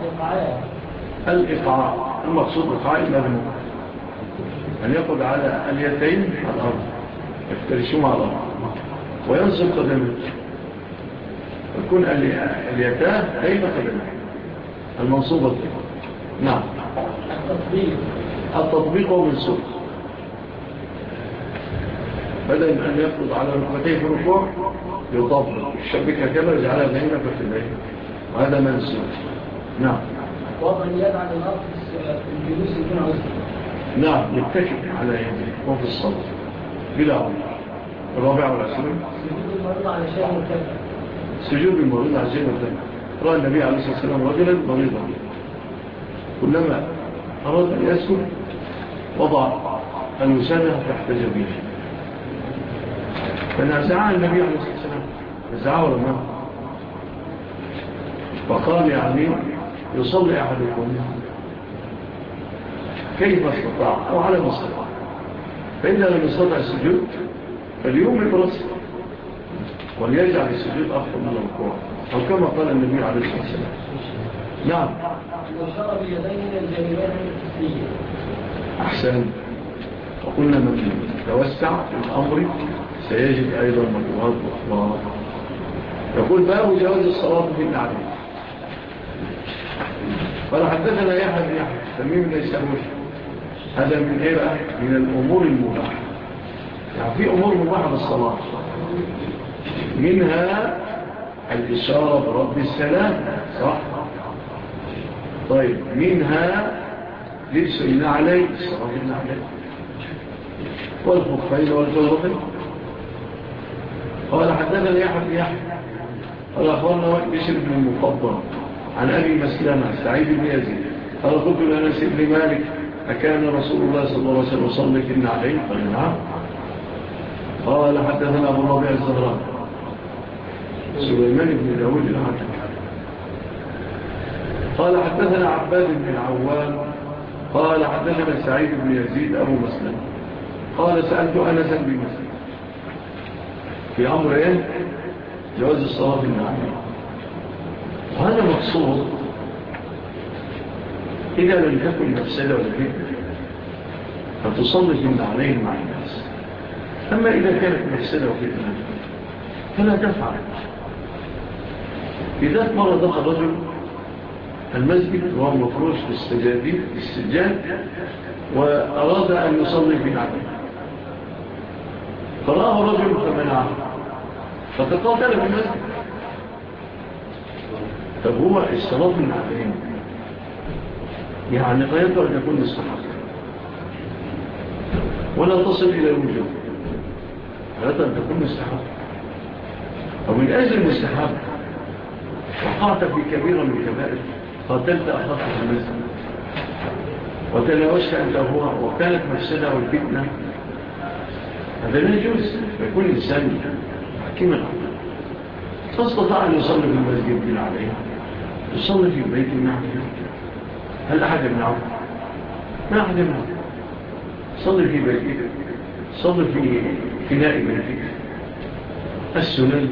الإقعاء المقصود الإقعاء المذموم أن يقعد على اليتين على الأرض يفترشون على الأرض وينصب قدمه، يكون اليتاه أين قدمه المنصوبة. نعم، التطبيق من سوء بدل أن يفرض على ركبتيه في الركوع يطبق الشبكة كما يجعلها بين فتلين، وهذا منسوخ. نعم، وضع اليد على الأرض في الجلوس يكون عزيزا. نعم، يتكئ على يده وفي الصلاة بلا عمر. الرابع والعشرين سجود المريض على شيء مرتفع. سجود المريض على شيء مرتفع. رأى النبي عليه الصلاة والسلام رجلا مريضا كلما أراد أن يسكت وضع الوسادة تحت جبينه فنزعها النبي عليه الصلاة والسلام، نزعها ورماه فقال يعني يصلي أحدكم كيف استطاع أو على مستطاع، فإذا لم يستطع السجود فاليوم برأسه وليجعل السجود أفضل من الركوع، أو كما قال النبي عليه الصلاة والسلام. نعم. وشرب يديه الجانبين التسلية. أحسن. وقلنا من توسع في الأمر سيجد أيضا مجموعات أخرى. يقول باب جواز الصلاة في النعلين. قال حدثنا يحيى بن يحيى تميم بن يساوي. هذا من ايه بقى؟ من الامور المباحه. يعني في امور مباحه بالصلاه، منها الاشاره برب السلام، صح؟ طيب منها لبس النعلين، الصلاه النعلين والخفين والجربين. قال حدثنا يحيى بن يحيى قال اخبرنا بشر بن المفضل عن أبي مسلمة سعيد بن يزيد قال قلت لأنس بن مالك أكان رسول الله صلى الله عليه وسلم يصلي في النعلين؟ قال نعم. قال حدثنا أبو الربيع الزهران سليمان بن داود العتك قال حدثنا عباد بن العوام قال حدثنا سعيد بن يزيد أبو مسلمة قال سألت أنس بن مسلمة في أمر إيه؟ جواز الصلاة في النعلين. وهذا مقصود إذا لم تكن مفسدة ولا فتنة فتصلي في النعلين مع الناس. أما إذا كانت مفسدة وفتنة فلا تفعل. في ذات مرة دخل رجل المسجد وهو مفروش بالسجاد وأراد أن يصلي في نعلين، فرآه رجل فمنعه فتقاتل في المسجد. طب هو الصلاة من عقلين يعني غايته أن يكون مستحب ولا تصل إلى الوجوب، غايته أن تكون مستحب. ومن أجل المستحب وقعت في كبيرة من الكبائر قاتلت أخاك في المسجد وتناوشت أنت هو وكانت مفسدة والفتنة، هذا لا يجوز. فيكون الإنسان حكيم العقل فاستطاع أن يصلي في المسجد بن عليه يصلي في بيت النعم. هل أحد يمنعه؟ ما أحد يمنعه. صلي في بيتك، صلي في فناء بيتك. السنن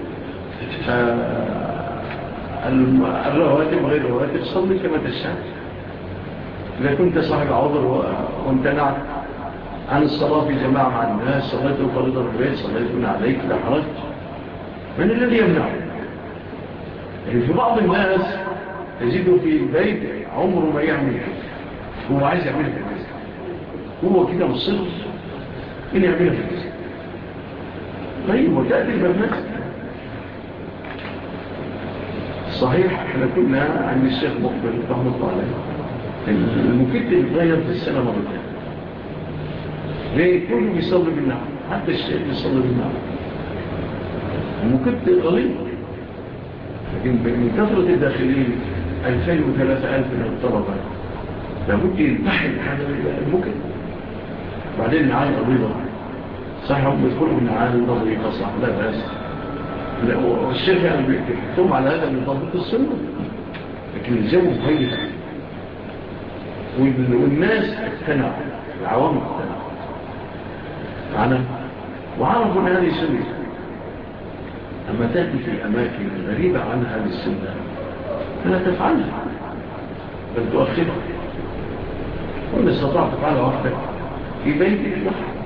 الرواتب غير الرواتب صلي كما تشاء. إذا كنت صاحب عذر وامتنعت عن الصلاة في جماعة مع الناس صليت فريضة في البيت صليتنا عليك لا حرج. من الذي يمنعه؟ يعني في بعض الناس تجده في البيت عمره ما يعمل هو عايز يعملها في المسجد، هو كده مصر إن يعملها في المسجد. طيب وتأتي المسجد صحيح. احنا كنا عند الشيخ مقبل رحمة الله عليه المكتب يتغير في السنة مرتين. ليه؟ كله بيصلي بالنعم، حتى الشيخ بيصلي بالنعم. المكتب قليل لكن من كثرة الداخلين 2000 و3000 من الطلبة لابد ينتحل هذا المكتب. بعدين النعال قضيبة صحيح هم يدخلوا بالنعال النظرية صح لا بأس. والشيخ يعني بيحكم على هذا من ضبط السنة، لكن الجو مخيف والناس اقتنعوا، العوام اقتنعوا معنا وعرفوا ان هذه سنة. أما تأتي في أماكن غريبة عن هذه السنة فلا تفعلها بل تؤخرها. وإن استطاع تفعلها وحدك في بيتك وحدك.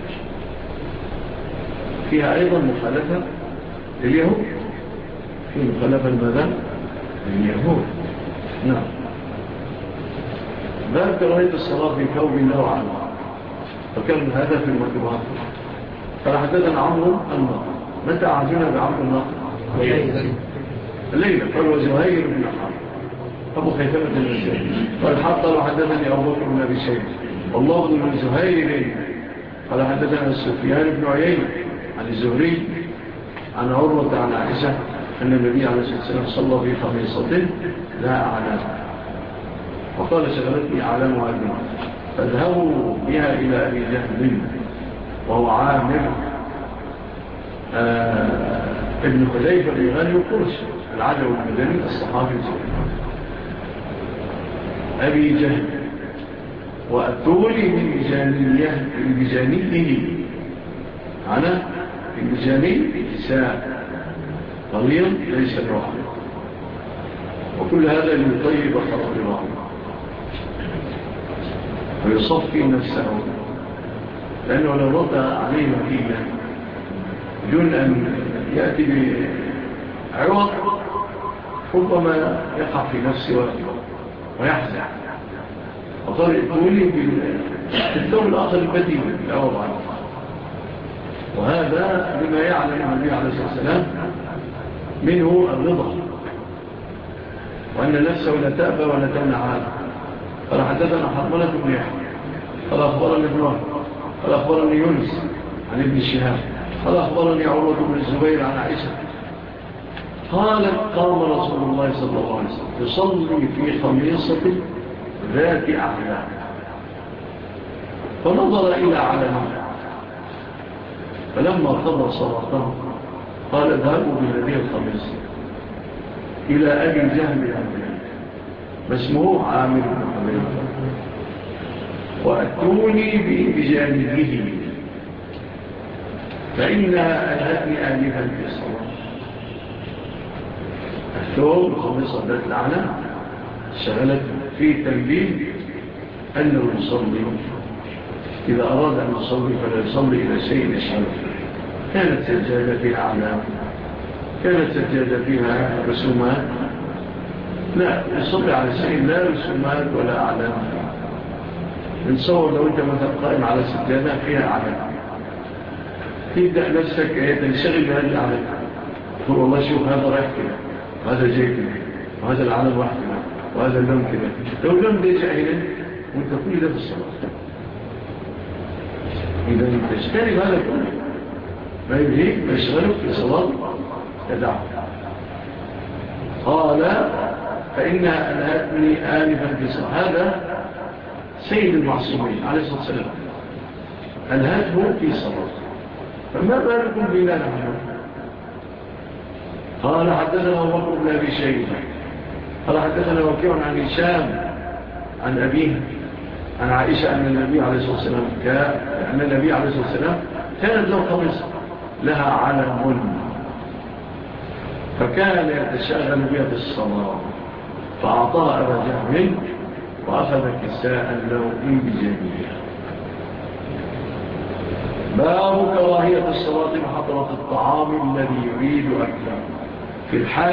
فيها أيضا مخالفة لليهود، في مخالفة المذان لليهود. نعم. باب كراهية الصلاة في ثوب له عنه فكان هذا في المكروهات. قال حدثنا عمرو الناقد. متى عزونا بعمرو الناقد؟ الليلة. قال وزهير بن حرب أبو خيثمة النسائي قال حتى حدثني أبو بكر بن أبي شيبة والله بن زهير قال حدثنا سفيان بن عيينة عن الزهري عن عروة عن عائشة أن النبي عليه الصلاة والسلام صلى في خميصة لا أعلم وقال شغلتني أعلمها ابن فاذهبوا بها إلى أبي جهل وهو عامر ابن حذيفة بن غني القرش العدو المدني الصحابي الجهل أبي جهل وأتولي من بجانيه أنا بجاني نساء قليل ليس لوحده، وكل هذا ليطيب خاطره ويصفي نفسه، لأنه لو رد عليه نتيجة دون أن يأتي بعوض ربما يقع في نفسه ويحزن. وقال ائتوني بالثوب الآخر البديل العوض عنه، وهذا بما يعلم النبي عليه الصلاة والسلام منه الرضا، وأن نفسه لا تأبى ولا تمنع هذا. قال حدثنا حرملة بن يحيى قال أخبرني ابن وهب قال أخبرني يونس عن ابن شهاب قال أخبرني عروة بن الزبير عن عائشة قالت قام رسول الله صلى الله عليه وسلم يصلي في خميصة ذات أعلام، فنظر إلى علامها، فلما قضى صلاته قال اذهبوا بهذه الخميصة إلى أبي جهل الأمرين فاسمه عامر بن حميد وأتوني بجانبه فإنها ألهتني آنفا في الصلاة. الثوب الخميصة ذات الأعلى شغلت في تنبيه أنه يصلي، إذا أراد أن يصلي فلا يصلي إلى شيء يشغله. كانت سجادة فيها أعلام، كانت سجادة فيها رسومات، لا يصلي على شيء لا رسومات ولا أعلام. نتصور لو أنت مثلا قائم على سجادة فيها أعلام، تبدأ نفسك تنشغل بهذه الأعلام، تقول والله شوف هذا رايح كده وهذا جاي كده وهذا العالم واحد كده وهذا اللون كده. لو اللون ده جاء هنا وانت كل ده في الصلاة، إذا تجتنب هذا كله ما يبهيك ما يشغلك في صلاة تدعه. قال فإنها ألهتني آنفا في صلاة. هذا سيد المعصومين عليه الصلاة والسلام ألهته في صلاة، فما بالكم بنا نحن؟ قال حدثنا أبو بكر بن أبي شيبة قال حدثنا وكيع عن هشام عن أبيه عن عائشة أن النبي عليه الصلاة والسلام كانت له قميص لها علم فكان يتشاغل بها في الصلاة، فأعطاها أبا جهل وأخذ كساء له بجانبها. باب كراهية الصلاة بحضرة الطعام الذي يريد أكله في الحال،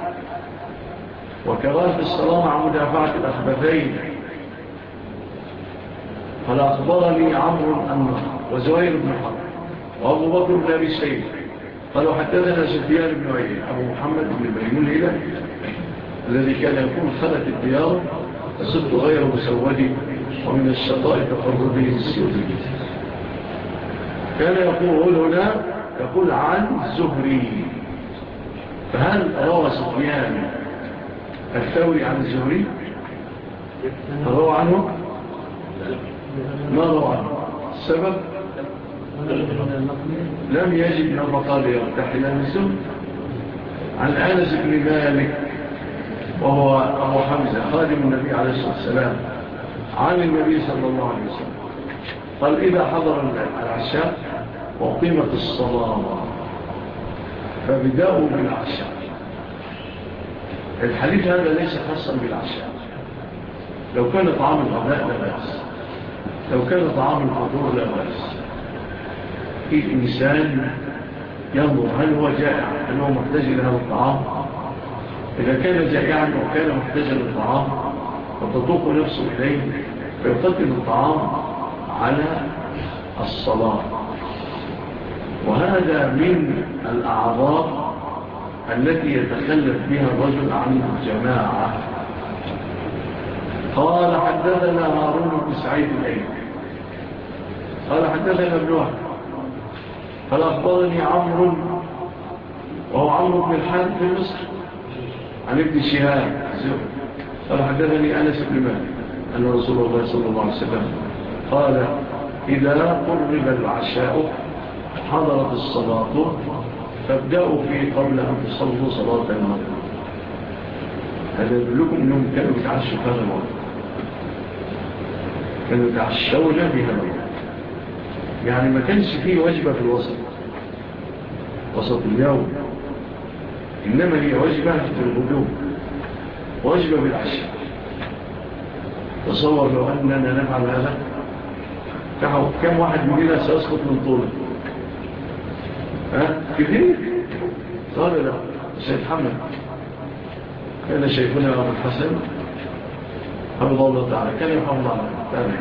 وكراهية الصلاة مع مدافعة الأخبثين. قال أخبرني عمرو النصر وزهير بن حرب وأبو بكر بن أبي شيبة قالوا حدثنا سفيان بن عيينة أبو محمد بن ميمون الهلالي الذي كان يقول خلت الديار الصدق غير مسود ومن الشطاء تقربه السيوطي. كان يقول هنا يقول عن الزهري، فهل روى سفيان الثوري عن الزهري؟ روى عنه؟ ما روى عنه. السبب لم يجد من المقال يرتحل عن الزهري. عن أنس بن مالك وهو أبو حمزة خادم النبي عليه الصلاة والسلام عن النبي صلى الله عليه وسلم قال إذا حضر العشاء وقيمت الصلاة فبدأوا بالعشاء. الحديث هذا ليس خاصا بالعشاء، لو كان طعام الغداء لا بأس، لو كان طعام الفطور لا بأس. الإنسان ينظر هل هو جائع، هل هو محتاج إلى هذا الطعام. إذا كان جائعا وكان محتاجا للطعام فتطوق نفسه إليه فيقدم الطعام على الصلاة. وهذا من الأعراض التي يتخلف بها الرجل عن الجماعة. قال حدثنا هارون بن سعيد الأيلي قال حدثنا ابن وهب قال أخبرني عمرو وهو عمرو بن الحارث في مصر عن ابن شهاب قال حدثني أنس بن مالك أن رسول الله صلى الله عليه وسلم قال إذا قرب العشاء حضرت الصلاة فابدأوا فيه قبل أن تصلوا صلاة المغرب. هذا يدلكم أنهم كانوا يتعشوا في هذا الوقت، كانوا يتعشون في هذا الوقت، يعني ما كانش فيه وجبة في الوسط، وسط اليوم إنما هي وجبة بالغدو، وجبة بالعشاء. تصور لو أننا نفعل هذا، كم واحد مننا سيسقط من طوله؟ كثير. قال لا سيتحمل. كان شيخنا أبو الحسن حفظه الله تعالى كان يحفظ الله تعالى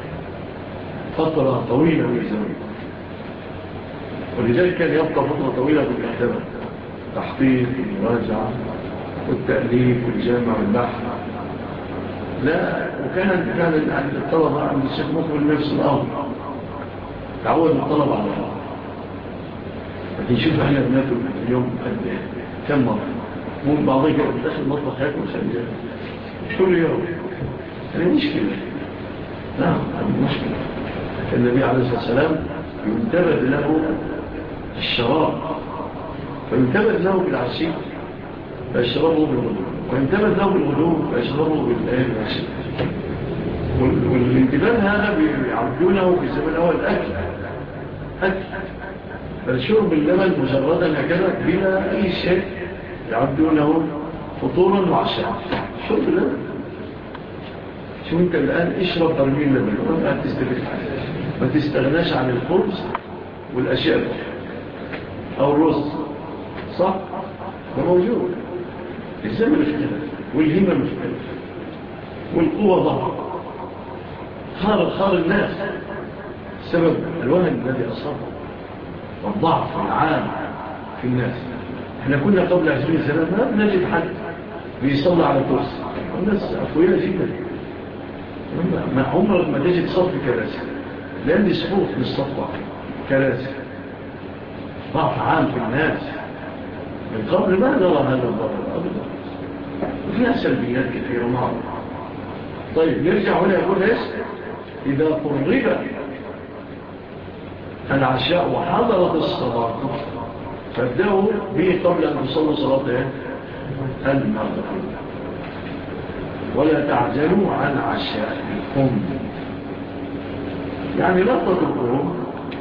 فترة طويلة من الزمن، ولذلك كان يبقى فترة طويلة بالمحتمل، تحقيق والمراجعة والتأليف والجامع والبحث. لا، وكان عند الطلبة عند الشيخ مقبل نفس الأمر، تعود الطلبة على الله. لكن شوف احنا بناكل اليوم كم مرة، ممكن بعضهم كده بداخل المطبخ ياكل سنجاب كل يوم. هذه مشكلة. نعم هذه مشكلة. النبي عليه الصلاة والسلام ينتبه له الشراب، فينتبه له بالعشي فيشربه بالغدو، وينتبه له بالغدو فيشربه بالعشي. والانتباه هذا بيعبدونه في الزمن الأول أكل فشرب اللبن مجردا هكذا بلا أي شيء يعبدونه فطورا وعشاء. شرب اللبن، شو انت الآن اشرب برميل لبن وما تستفيد، ما تستغناش عن الخبز والأشياء أو الرز، صح؟ ده موجود. الزمن مختلف والهمة مختلف والقوة ضعف، خار الناس سبب الوهن الذي أصابه والضعف العام في الناس. احنا كنا قبل 20 سنة ما بنجد حد بيصلى على كرسي، الناس أقوياء جدا، ما عمرك ما تجد صف كراسي، لأن دي صفوف للصفة كراسي، ضعف عام في الناس. من قبل ما نرى هذا الضرر أبدا، وفيها سلبيات كثيرة معه. طيب نرجع هنا يقول إيش؟ إذا قرب العشاء وحضرت الصلاة فابدأوا به قبل أن تصلوا صلاة المغرب، ولا تعجلوا عن عشائكم، يعني لا تتركوهم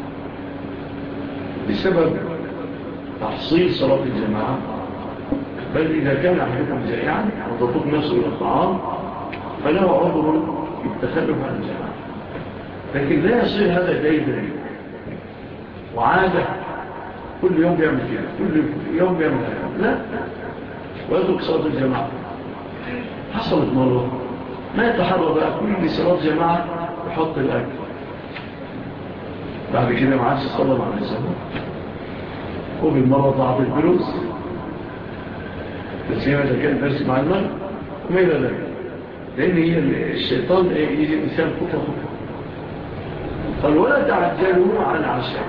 بسبب تحصيل صلاة الجماعة، بل إذا كان أحدكم جائعا وتطلق نفسه إلى الطعام فله عذر بالتخلف عن الجماعة. لكن لا يصير هذا دايما وعادة كل يوم بيعمل كده، كل يوم بيعمل كده، لا، ويترك صلاة الجماعة. حصلت مرة ما يتحرى بقى كل صلاة جماعة يحط الأكل، بعد كده ما عادش صلى مع الإسلام، وبالمرة ضعف الفلوس بس هي إذا كان درس مع المال وما إلى ذلك، لأن هي الشيطان يجي الإنسان خطوة خطوة. قال ولا تعجلوا عن عشاء.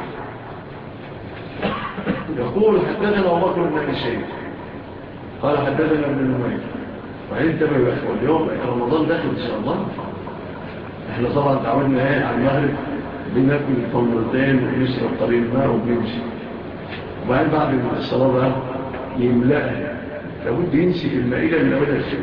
يقول حدثنا أبو بكر بن أبي شيبة قال حدثنا ابن نمير. وعين انتبهوا يا أخوة، اليوم رمضان داخل إن شاء الله. احنا طبعا تعودنا على المغرب بناكل تمرتين ونشرب قليل ماء وبنمشي، وبعدين بعد الصلاة بقى يملأها، لابد ينسي المائدة من أولها الشيء.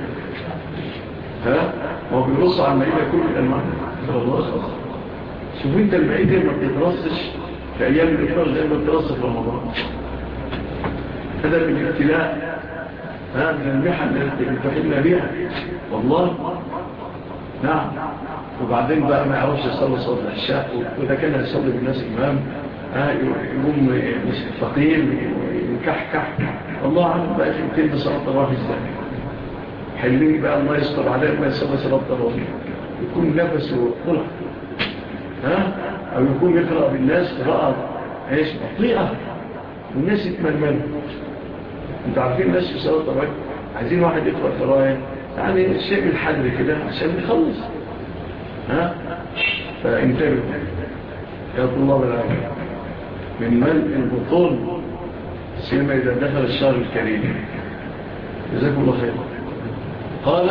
هو بيرص على المائدة كل الأنواع خلاص. شوف انت المائدة ما بتترصش في أيام الإفطار زي ما بترص في رمضان. هذا من الابتلاء، من المحن التي اتحلنا بها والله. نعم. وبعدين بقى ما يعرفش يصلي صلاة العشاء، وإذا كان يصلي بالناس إمام يقوم فقير ويكحكح، الله عنه بقى يمكن بصلاة الراحي ازاي حلين بقى الله يستر عليه ما يصلي صلاة الراحي، يكون نفسه طلع أو يكون يقرأ بالناس قراءة بطيئة والناس يتململوا. انتوا عارفين الناس في صلاة الراحي عايزين واحد يقرأ قراءة يعني الشيء بالحدر كده عشان يخلص. فانتبهوا يا طلاب العلم من ملء البطون سيما إذا دخل الشهر الكريم. جزاكم الله خير. قال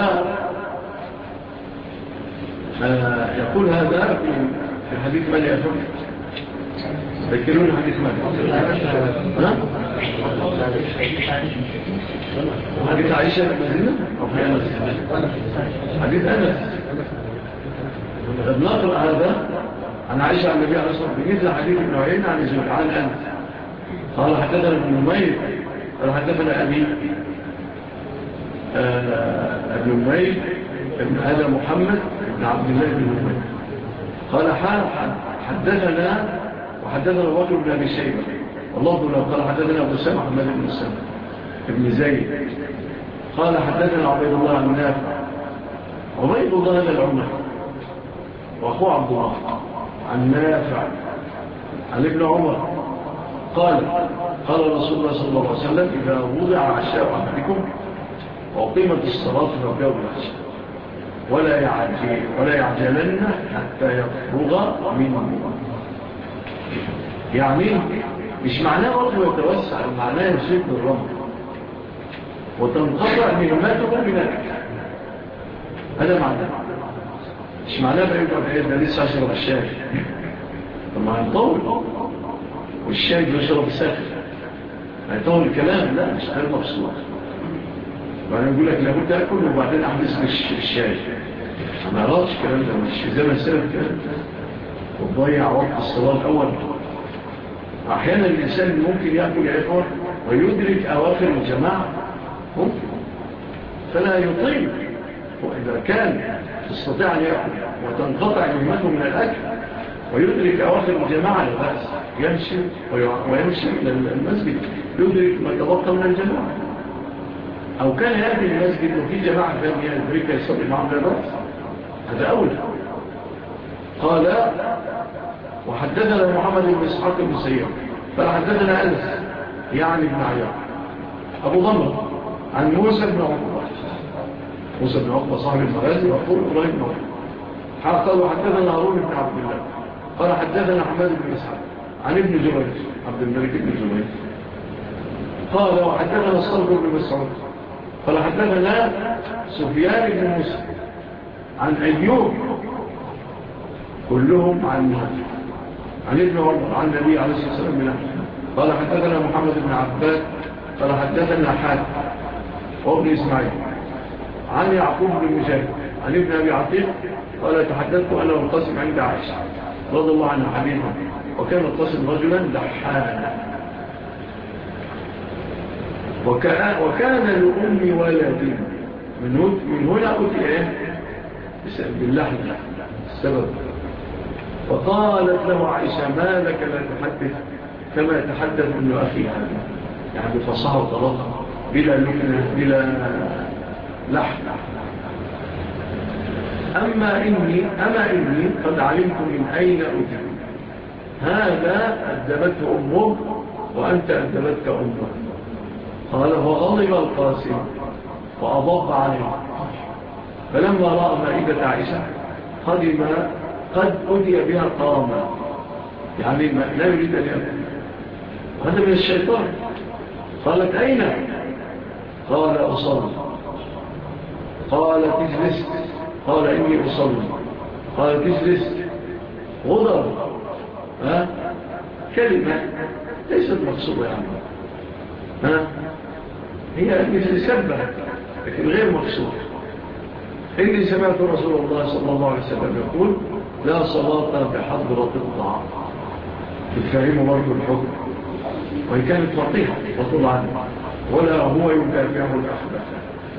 يقول هذا في حديث من يأخذ ذكرون حديث من حديث عائشة المدينة أو في أنس حديث أنس. نقرأ هذا عن عائشة عن النبي عليه الصلاة والسلام بمثل حديث ابن عيينة عن أنس قال حدثنا ابن نمير قال حدثنا أبي ابن أمير ابن هذا محمد بن عبد الله بن أمير قال حدثنا وحدثنا بكر بن أبي شيبة والله قال حدثنا أبو سامة محمد بن سامة ابن زيد قال حدثنا عبيد الله بن نافع عبيد الله بن العمر وأخوه عبد الله عن نافع عن ابن عمر قال رسول الله صلى الله عليه وسلم إذا وضع عشاء أحدكم وقيمت الصلاة فابدأوا بالعشاء ولا يعجلن حتى يفرغ منه. يعني مش معناه برضه يتوسع، معناه يشد الرمل وتنقطع مهمته من الأكل. هذا معناه، مش معناه بقى يبقى ده لسه أشرب الشاي طب ما هيطول، والشاي بيشرب سخن هيطول الكلام، لا مش غير مبسوط. وأنا أقول لك لابد أكل وبعدين أحدث الشاي، ما أرادش الكلام ده، مش زي ما السلف كلام وتضيع وقت الصلاة الأول. أحيانا الإنسان ممكن يأكل يا إخوة ويدرك أواخر الجماعة ممكن، فلا يطيل. وإذا كان تستطيع أن يأكل وتنقطع مهمته من الأكل ويدرك أواخر الجماعة لا بأس، يمشي ويمشي إلى المسجد يدرك ما تبقى من الجماعة، أو كان يأتي المسجد وفي جماعة ثانية يدرك يصلي معهم لا بأس، هذا أول. قال وحدثنا محمد بن إسحاق بن سيار قال حدثنا أنس يعني ابن عياض أبو ضمر عن موسى بن عقبة صاحب المغازي وأخوه إبراهيم بن عقبة قال وحدثنا هارون بن عبد الله قال حدثنا حماد بن إسحاق عن ابن جريج عبد الملك بن جريج قال وحدثنا الصلب بن مسعود قال حدثنا سفيان بن موسى عن أيوب كلهم عن ابن عمر عن النبي عليه الصلاة والسلام من قال حدثنا محمد بن عباد قال حدثنا حاتم وابن إسماعيل عن يعقوب بن مجاهد عن ابن أبي عتيق قال تحدثت أنا والقاسم عند عائشة رضي الله عنها حبيبا وكان القاسم رجلا لحانا وكان لأم ولدي من هنا أتي باللحن السبب. فقالت له عائشة ما لك لا تحدث كما يتحدث ابن أخي هذا، يعني بفصاحة وطلاقة بلا لحنة بلا لحن. أما إني قد علمت من أين أجل هذا أدبته أمه وأنت أدبتك أمه. قال فغضب القاسم فأضب عليه فلما رأى مائدة عائشة قد أدي بها قاما، يعني لا يريد أن يأكل، هذا من الشيطان. قالت أين؟ قال أصلي. قال تجلس؟ قال إني أصلي. قال تجلس؟ غضب كلمة ليست مقصودة يعني هي مثل سبة لكن غير مقصود. إني سمعت رسول الله صلى الله عليه وسلم يقول لا صلاة بحضرة الطعام. تفهموا برضو الحكم وإن كانت فطيحة وطول عنه ولا هو يدافعه الأخبث.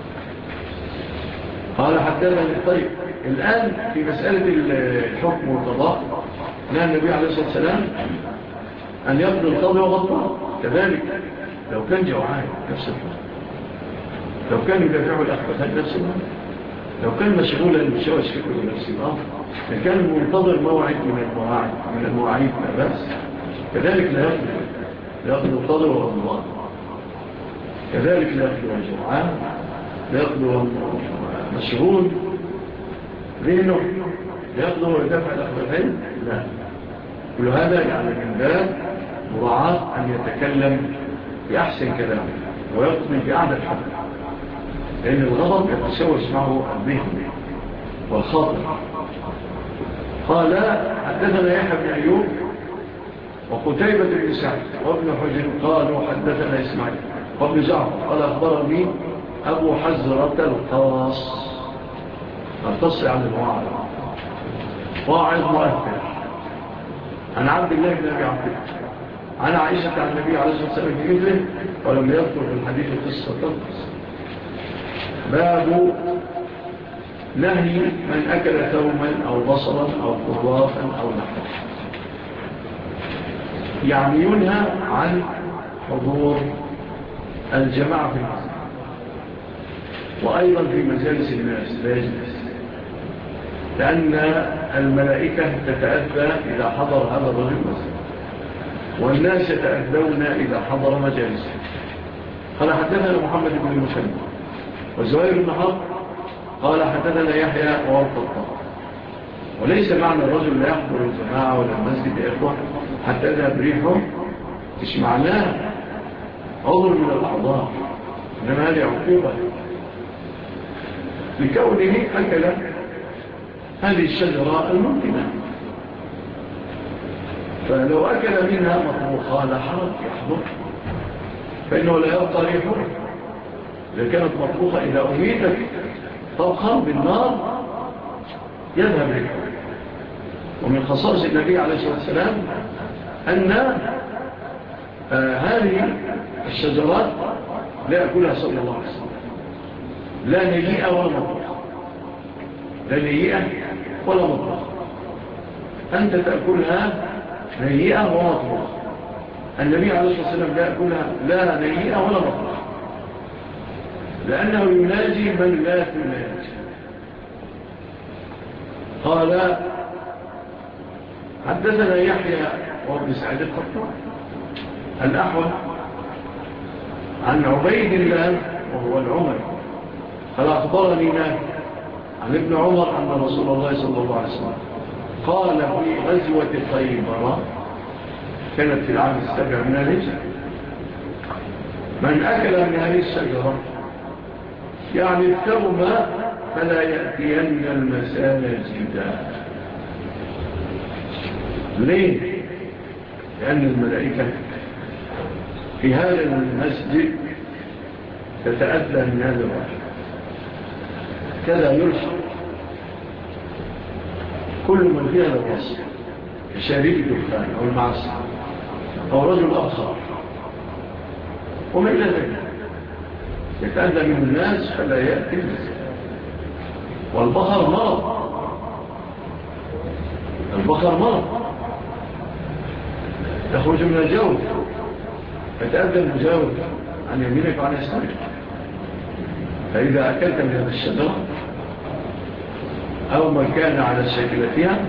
قال حدثني طيب الآن في مسألة الحكم والقضاء نهى النبي عليه الصلاة والسلام أن يقضي القضاء وغضبه كذلك لو كان جوعان نفس الحكم، لو كان يدافعه الأخبث نفس الحكم، لو كان مشغولا بشوش فكره نفس الأمر، لو كان منتظر موعد من المواعيد لا بأس، كذلك لا يقضي القضاء وغضبه، كذلك لا يقضي الجوعان، لا يقضي مشغول ذهنه، يقضي ويدافع الأخبثين، لا. كل هذا يعني من باب مراعاة أن يتكلم بأحسن كلامه ويقضي بأعلى الحق، لأن الغضب يتشوش معه الذهن والخاطر. قال حدثنا يحيى بن أيوب وقتيبة بن سعد وابن حجر قالوا حدثنا إسماعيل وابن جعفر قال أخبرني أبو حزرة القص عن الواعظ واعظ مؤثر عن عبد الله بن أبي عتيق عن عائشة عن النبي عليه الصلاة والسلام في مثله ولم يذكر في الحديث قصة تنقص. باب نهي من أكل ثوما أو بصرا أو قرافا أو لحما، يعني ينهى عن حضور الجماعة في المسجد، وأيضا في مجالس الناس لا يجلس، لأن الملائكة تتأذى إذا حضر هذا الرجل مسجد، والناس يتأذون إذا حضر مجالسه. قال حدثنا محمد بن المثنى وزهير بن حرب قال حدثنا يحيى وهو القطان. وليس معنى الرجل لا يحضر الجماعة ولا المسجد يا إخوة حتى يذهب ريحه، مش معناه عذر من الأعضاء، إنما هذه عقوبة لكونه أكل هذه الشجرة الممكنة. فلو أكل منها مطبوخة لا حرج يحضر، فإنه لا يبقى ريحه. إذا كانت مطبوخة إذا أميتت طبخا بالنار يذهب ريحه. ومن خصائص النبي عليه الصلاة والسلام أن هذه الشجرات لا يأكلها صلى الله عليه وسلم، لا نيئة ولا مطبوخة، لا نيئة ولا مطبوخة. أنت تأكلها نيئة ومطبوخة، النبي عليه الصلاة والسلام لا يأكلها لا نيئة ولا مطبوخة، لأنه يناجي من لا تناجي. قال حدثنا يحيى وابن سعيد القطان الأحول عن عبيد الله وهو العمر قال أخبرني نافع عن ابن عمر أن رسول الله صلى الله عليه وسلم قال في غزوة خيبر كانت في العام 7 من الهجرة: من أكل من هذه الشجرة يعني الثوم فلا يأتين المساجد. ليه؟ لأن الملائكة في هذا المسجد تتأذى من هذا الواحد. كذا يلحق كل من في هذا الوصف كشريك دخان أو المعصر أو رجل أبصر وما إلى ذلك يتأذى من الناس فلا يأتي المسجد. والبخر مرض، البخر مرض يخرج من الجوف فتأذى المجاور عن يمينك وعن يسارك. فإذا أكلت من هذا الشجرة أو من كان على شاكلتها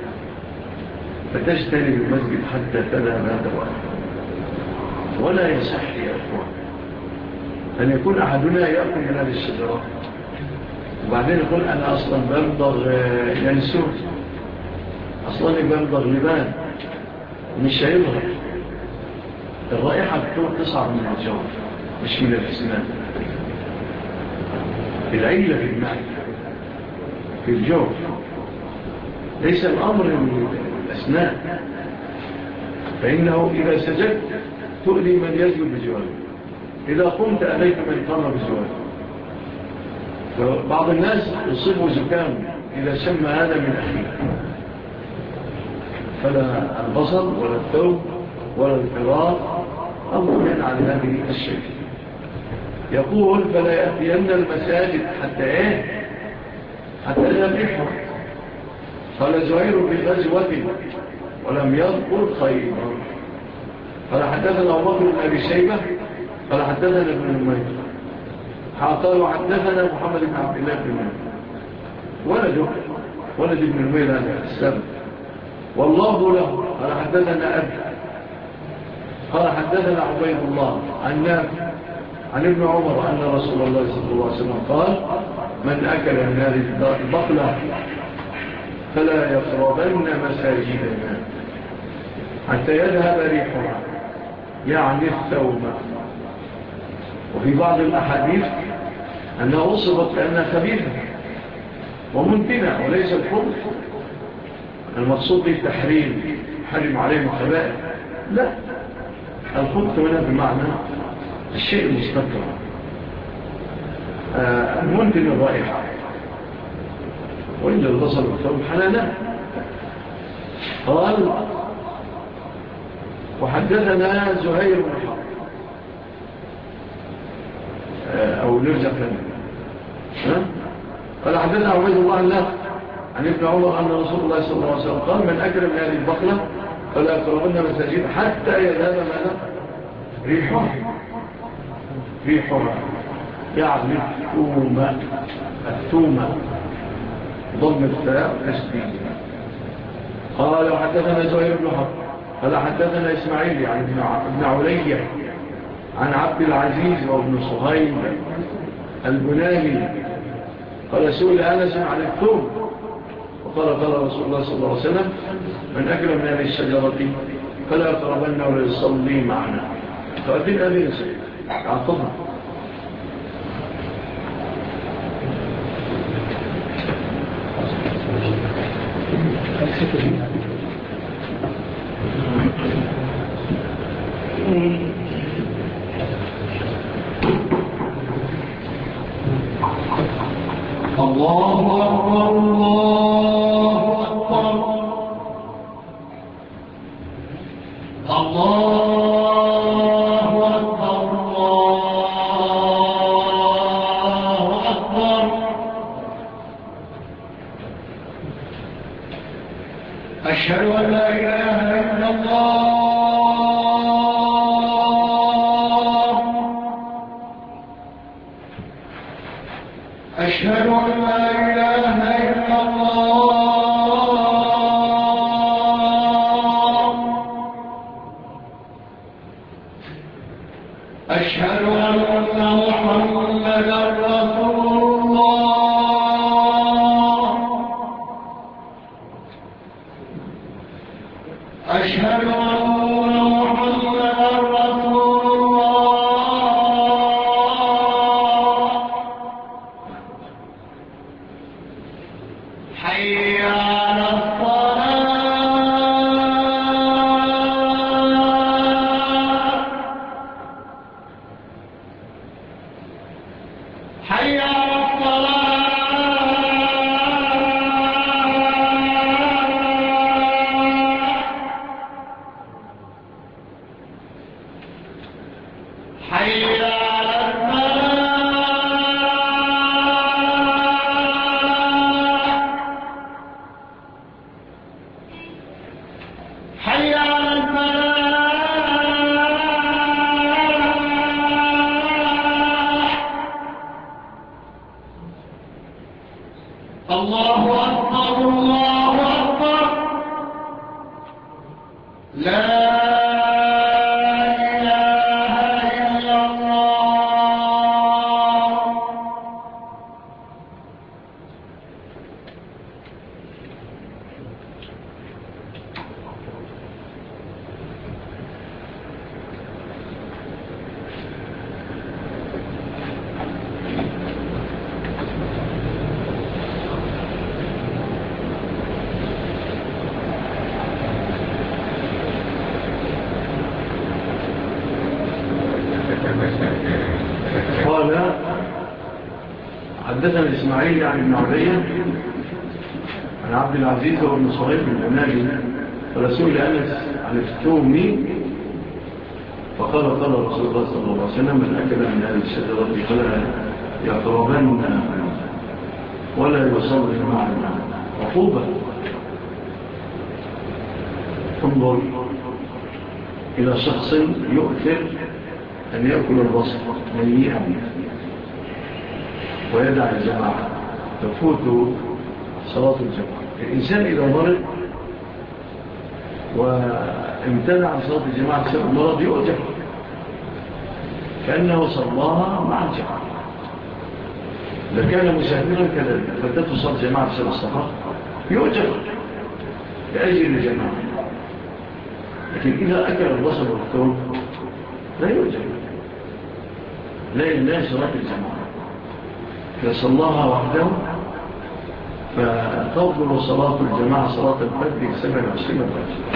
فتجتنب المسجد حتى تذهب هذا الوقت. ولا يصح يا أخوان أن يكون أحدنا يأكل من هذه الشجرة وبعدين يقول أنا أصلا بمضغ ينسوه، أصلا بمضغ لبان مش هيظهر. الرائحة تصعب من الجو مش من الأسنان. العيلة في الماء في الجو ليس الأمر من الأسنان، فإنه إذا سجدت تؤذي من يسجد بجواره، إذا قمت أليك من قام بجواره. فبعض الناس يصيبوا زكام إذا شم هذا من أخيه. فلا البصر ولا الثوب ولا القراء أمرين عن هذه الشيء. يقول فلا يأتين المساجد حتى إيه؟ حتى يبيحوا. قال زهير بغزوة ولم يذكر خيبر. قال حدثنا أبو بكر بن أبي شيبة قال حدثنا ابن نمير قال حدثنا محمد بن عبد الله بن نمير ولد ابن نمير هذا السبب والله له. قال حدثنا أبي قال حدثنا عبيد الله عن نافع عن ابن عمر أن رسول الله صلى الله عليه وسلم قال من أكل من هذه البقلة فلا يقربن مساجدنا حتى يذهب ريحها يعني الثوم. وفي بعض الأحاديث أنها وصفت لأنها خبيثة ومنتنة وليس الخبث المقصود بالتحريم حرم عليهم الخبائث، لا، الخبث هنا بمعنى الشيء المستقر المنتن الرائحة، وإلا البصر والثوم حلالا. قال وحدثنا زهير بن حرب أو نرجع ثاني. قال حدثنا عبيد الله الله عن ابن عمر أن رسول الله صلى الله عليه وسلم قال من أكرم هذه البقلة فلا يقربن مساجد حتى يذهب ماذا ريحها يعني الثومة ضم الثاء تشديد. قال وحدثنا زهير بن حرب قال حدثنا إسماعيل يعني ابن علي عن عبد العزيز وابن صهيب البناني قال سئل أنس عن الثوم وقال قال رسول الله صلى الله عليه وسلم من أكل من هذه الشجرة فلا يقربن ولا يصلي معنا. فأدين هذه الشيء أعطبنا الله أكبر الله أكبر الله أكبر الله أكبر أشهد أن لا إله إلا الله أشهد أن لا إله إلا الله أشهد أن محمدا رسول الله أشهد أن محمدا رسول الله حي على الصلاة حي على الصلاة حي على حي على الفلاح الله أكبر الله أكبر لا إله إلا الله. قال حدثنا إسماعيل عن ابن علي عن عبد العزيز وابن صهيب البناني فرسول أنس عن الثوم فقال قال رسول الله صلى الله عليه وسلم من أكل من هذه الشجرة فلا يقربن ولا يصلي معنا عقوبة. انظر إلى شخص يؤثر أن يأكل البصر مليئا ويدع الجماعة تفوت صلاة الجماعة. الإنسان إذا مرض وامتنع عن صلاة الجماعة بسبب المرض يؤجر كأنه صلاها مع الجماعة. إذا كان مسافرا كذلك فاتته صلاة الجماعة بسبب السفر يؤجر لأجل الجماعة. لكن إذا أكل البصر والثوم لا يؤجر لا صلاة الجماعة. إذا صلاها وحده فتفضل صلاة الجماعة صلاة الفجر 27 فجر.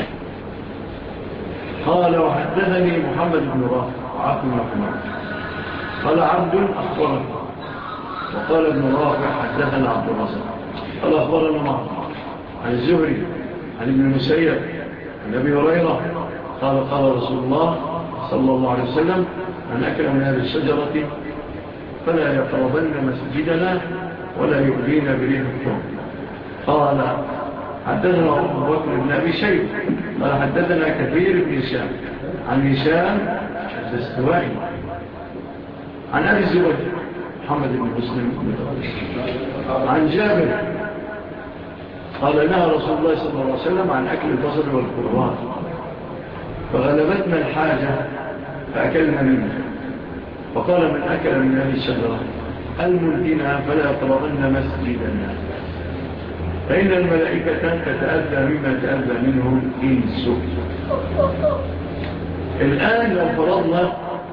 قال وحدثني محمد بن رافع وعاكم محمد قال عبد أخبرنا وقال ابن رافع حدثنا عبد الرزاق قال أخبرنا معه عن الزهري عن ابن المسيب عن أبي هريرة قال رسول الله صلى الله عليه وسلم: من أكل من هذه الشجرة فلا يقربن مسجدنا ولا يؤذينا بريح الثوم. قال: حدثنا أبو بكر بن أبي شيبة قال حدثنا كثير بن هشام عن هشام الدستوائي عن أبي الزبير محمد بن مسلم عن جابر قال: نهى رسول الله صلى الله عليه وسلم عن أكل البصل والكرات، فغلبتنا الحاجة فأكلنا منه. فقال: من أكل من هذه الشجرة المنتنة فلا يقربن مسجدنا، فإن الملائكة تتأذى مما تأذى منه الإنس. الآن لو فرضنا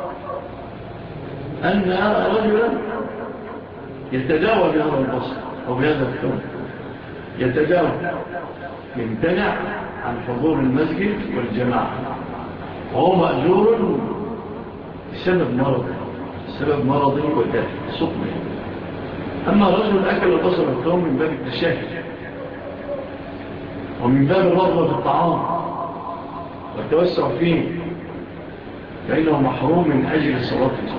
أن رجلا يتداوى بهذا البصر أو بهذا الثوم، يتداوى، يمتنع عن حضور المسجد والجماعة، وهو مأجور بسبب مرضي وسقمه. أما رجل أكل البصر والثوم من باب التشاهد ومن باب الرغبة في الطعام والتوسع فيه، فإنه محروم من أجل صلاته.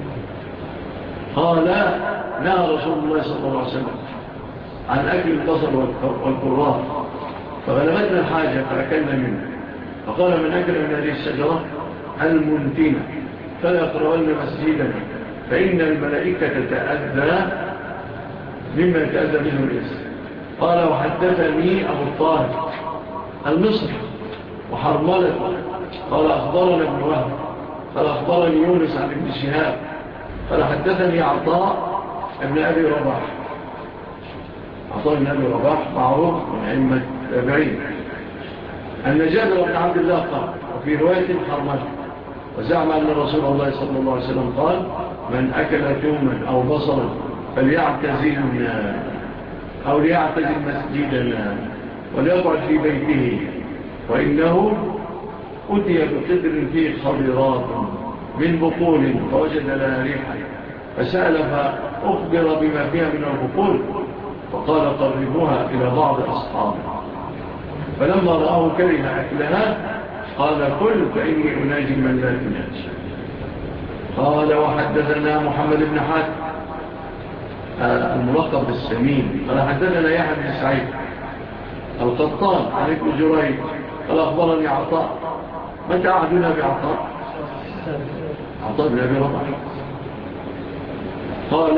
قال: نهى رسول الله صلى الله عليه وسلم عن أكل البصل والكرات، فغلبتنا الحاجة فأكلنا منه. فقال: من أكل من هذه الشجرة المنتنة فلا يقربن مسجدنا، فإن الملائكة تتأذى مما تأذى منه الإنس. قال: وحدثني أبو الطاهر المصري وحرملة قال: أخبرنا ابن وهب قال: أخبرني يونس عن ابن شهاب قال: حدثني عطاء ابن أبي رباح. عطاء ابن أبي رباح معروف من أئمة التابعين، أن جابر بن عبد الله قال، وفي رواية حرملة، وزعم أن رسول الله صلى الله عليه وسلم قال: من أكل ثوما أو بصلا فليعتزلنا أو ليعتزل مسجدنا وليقعد في بيته، وإنه أتي بقدر فيه خضرات من بقول فوجد لها ريحا، فسأل فأخبر بما فيها من البقول، فقال: قربوها إلى بعض أصحابه. فلما رآه كره أكلها قال: كل فإني أناجي من لا تناجي. قال: وحدثنا محمد بن حاتم الملقب بالسمين قال: حدثنا يحيى بن سعيد القطان عن ابن جريج قال: أخبرني عطاء. متى عهدنا بعطاء؟ عطاء بن أبي رباح. قال: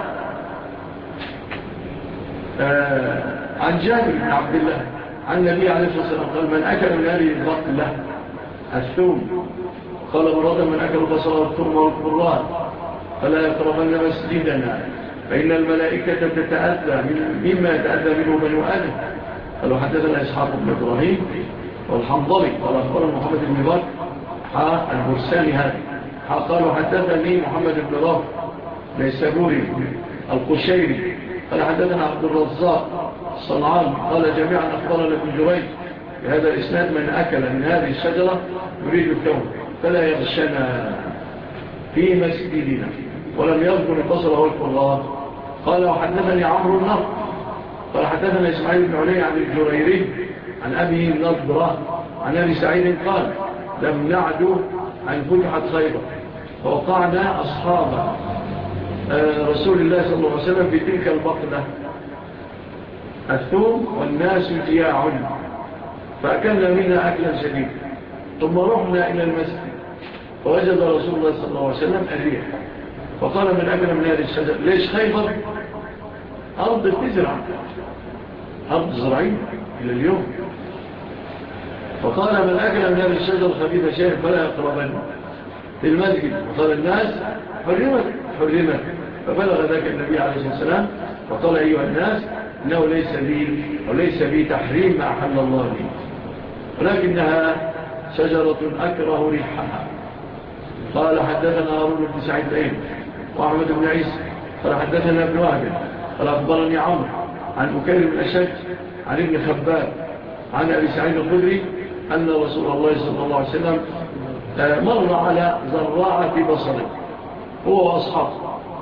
عن جابر بن عبد الله عن النبي عليه الصلاة والسلام قال: من أكل من هذه البقلة الثوم، قال: مراد من أكل البصل والثوم والقرات فلا يقربن مسجدنا، فإن الملائكة تتأذى مما يتأذى منه بنو آدم. قالوا: حدثنا إسحاق بن إبراهيم والحنظلي قال: أخبرنا محمد بن بكر البرساني هذا قالوا: حدثني محمد بن رافع النيسابوري القشيري قال: حدثنا عبد الرزاق الصنعاني قال: جميعا أخبرنا ابن جريج بهذا الإسناد: من أكل من هذه الشجرة يريد الثوم فلا يغشنا في مسجدنا، ولم يذكر البصل والقرات. قال: وحدثني عمرو النضر قال: حدثنا إسماعيل بن علي عن الجريري عن أبي النضرة عن أبي سعيد قال: لم نعدو أن فتحت خيبر، فوقعنا أصحاب رسول الله صلى الله عليه وسلم في تلك البقلة الثوم والناس جياع، فأكلنا منها أكلا شديدا، ثم رحنا إلى المسجد فوجد رسول الله صلى الله عليه وسلم الريح، فقال: من أكل من هذه الشجرة. ليش خيبر؟ أرض تزرع، أرض زراعية إلى اليوم. فقال: من أكل من هذه الشجرة خبيث شيء فلا يقربن في المسجد. وقال الناس: حرمت. فبلغ ذلك النبي عليه الصلاة والسلام وقال: أيها الناس، إنه ليس بي تحريم ما أحل الله لي، ولكنها شجرة أكره ريحها. قال: حدثنا هارون بن سعيد الأيم وأحمد بن عيسى قال: حدثنا ابن وهب قال: أخبرني عمرو عن بكير بن أشج عن ابن خباب عن أبي سعيد الخدري أن رسول الله صلى الله عليه وسلم مر على زراعة بصر هو وأصحابه.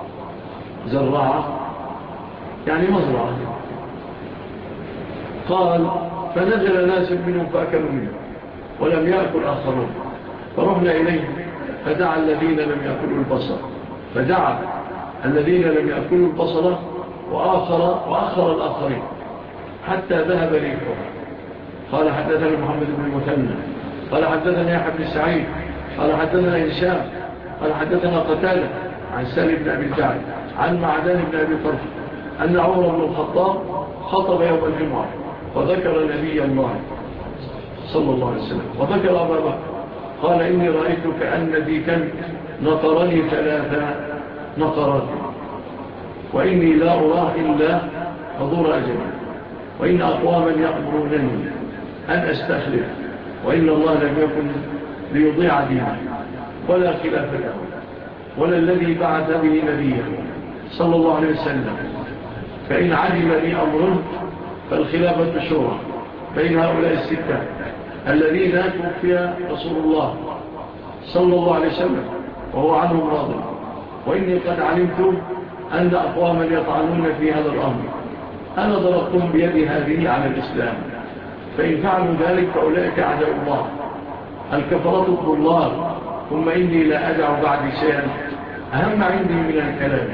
زراعة يعني مزرعة. قال: فنزل ناس منهم فأكلوا منه، ولم يأكل آخرون، فرحنا إليه فدعا الذين لم يأكلوا البصل، فدعا الذين لم يأكلوا البصل وآخر الآخرين حتى ذهب ريحها. قال حدثنا محمد بن المثنى قال حدثنا يحيى بن سعيد قال حدثنا هشام قال حدثنا قتادة عن سالم بن أبي الجعد عن معدان بن أبي طرف أن عمر بن الخطاب خطب يوم الجمعة وذكر نبي الله صلى الله عليه وسلم وذكر أبا بكر قال إني رأيت كأن ديكا نقرني 3 نقرات وإني لا أراه إلا حضور أجل، وإن أقواما يأمرونني أن أستخلف، وإن الله لم يكن ليضيع دينه ولا خلاف له ولا الذي بعث به نبيه صلى الله عليه وسلم، فإن علم لي أمر فالخلافة شورى بين هؤلاء الستة الذين توفي رسول الله صلى الله عليه وسلم وهو عنهم راض، وإني قد علمت أن أقواما يطعنون في هذا الأمر، أنا ضربتم بيدي هذه على الإسلام، فإن فعلوا ذلك فأولئك أعداء الله الكفرة الضلال، ثم إني لا أدع بعد شيئا أهم عندي من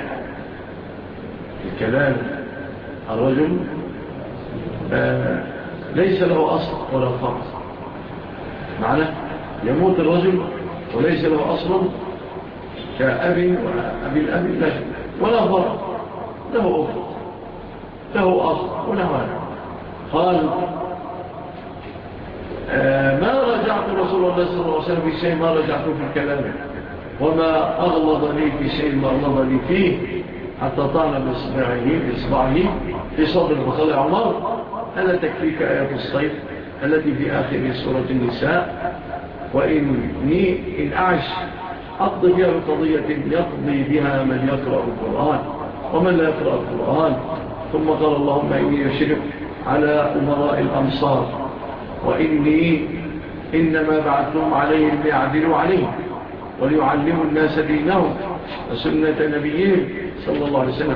الكلام. الرجل ليس له أصل ولا فرع، معنى يموت الرجل وليس له أصل كأبي وأبي الأبي ولا فرع، له أخر له أصل ولا هذا. قال ما رجعت رسول الله صلى الله عليه وسلم في شيء ما رجعت في الكلام، وما أغلظني في شيء ما أغلظني فيه، حتى طعن بإصبعه في صدر فقال عمر ألا تكفيك آيات الصيف التي في آخر سورة النساء، وإني إن أعش أقضي بها بقضية يقضي بها من يقرأ القرآن ومن لا يقرأ القرآن. ثم قال اللهم إني أشرف على أمراء الأمصار، وإني إنما بعثهم عليهم ليعدلوا عليهم وليعلموا الناس دينهم وسنة نبيهم صلى الله عليه وسلم،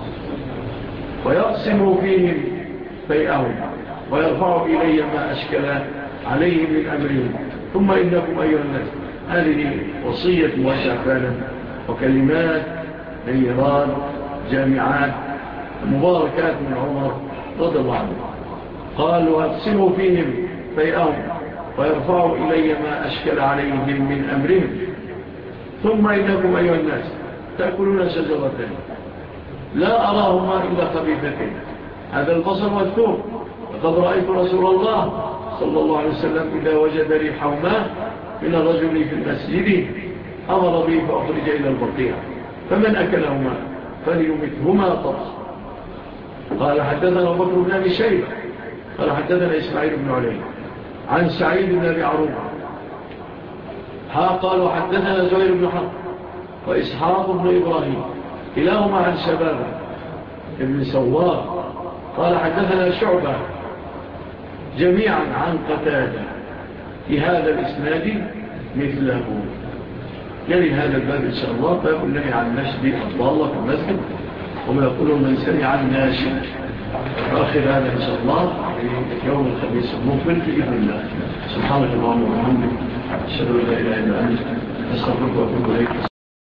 ويقسموا فيهم فيئهم ويرفعوا إلي ما أشكل عليهم من أمرهم. ثم إنكم أيها الناس، هذه وصية موسع فعلا وكلمات نيران جامعات مباركات من عمر رضي الله عنه. قال وأقسموا فيهم فيئهم ويرفعوا إلي ما أشكل عليهم من أمرهم. ثم إنكم أيها الناس تأكلون شجرتين لا أراهما إلا خبيثتين، هذا البصر والثوم، وقد رأيت رسول الله صلى الله عليه وسلم إذا وجد ريحهما من الرجل في المسجد أمر به فأخرج إلى البقيع، فمن أكلهما فليمتهما طرس. قال حدثنا بكر بن أبي شيبة قال حدثنا إسماعيل بن علي عن سعيد بن أبي عروبة قالوا حدثنا زهير بن حرب وإسحاق بن إبراهيم كلاهما عن شبابه ابن سوار قال حدثنا شعبة جميعا عن قتادة في هذا الإسناد مثله. يلي هذا الباب إن شاء الله باب النهي عن نشد الضالة في المسجد، وما يقولون من سمع الناشد. آخر هذا إن شاء الله في يوم الخميس المقبل بإذن الله. سبحانك اللهم وبحمدك أشهد أن لا إله إلا أنت أستغفرك وأتوب إليك.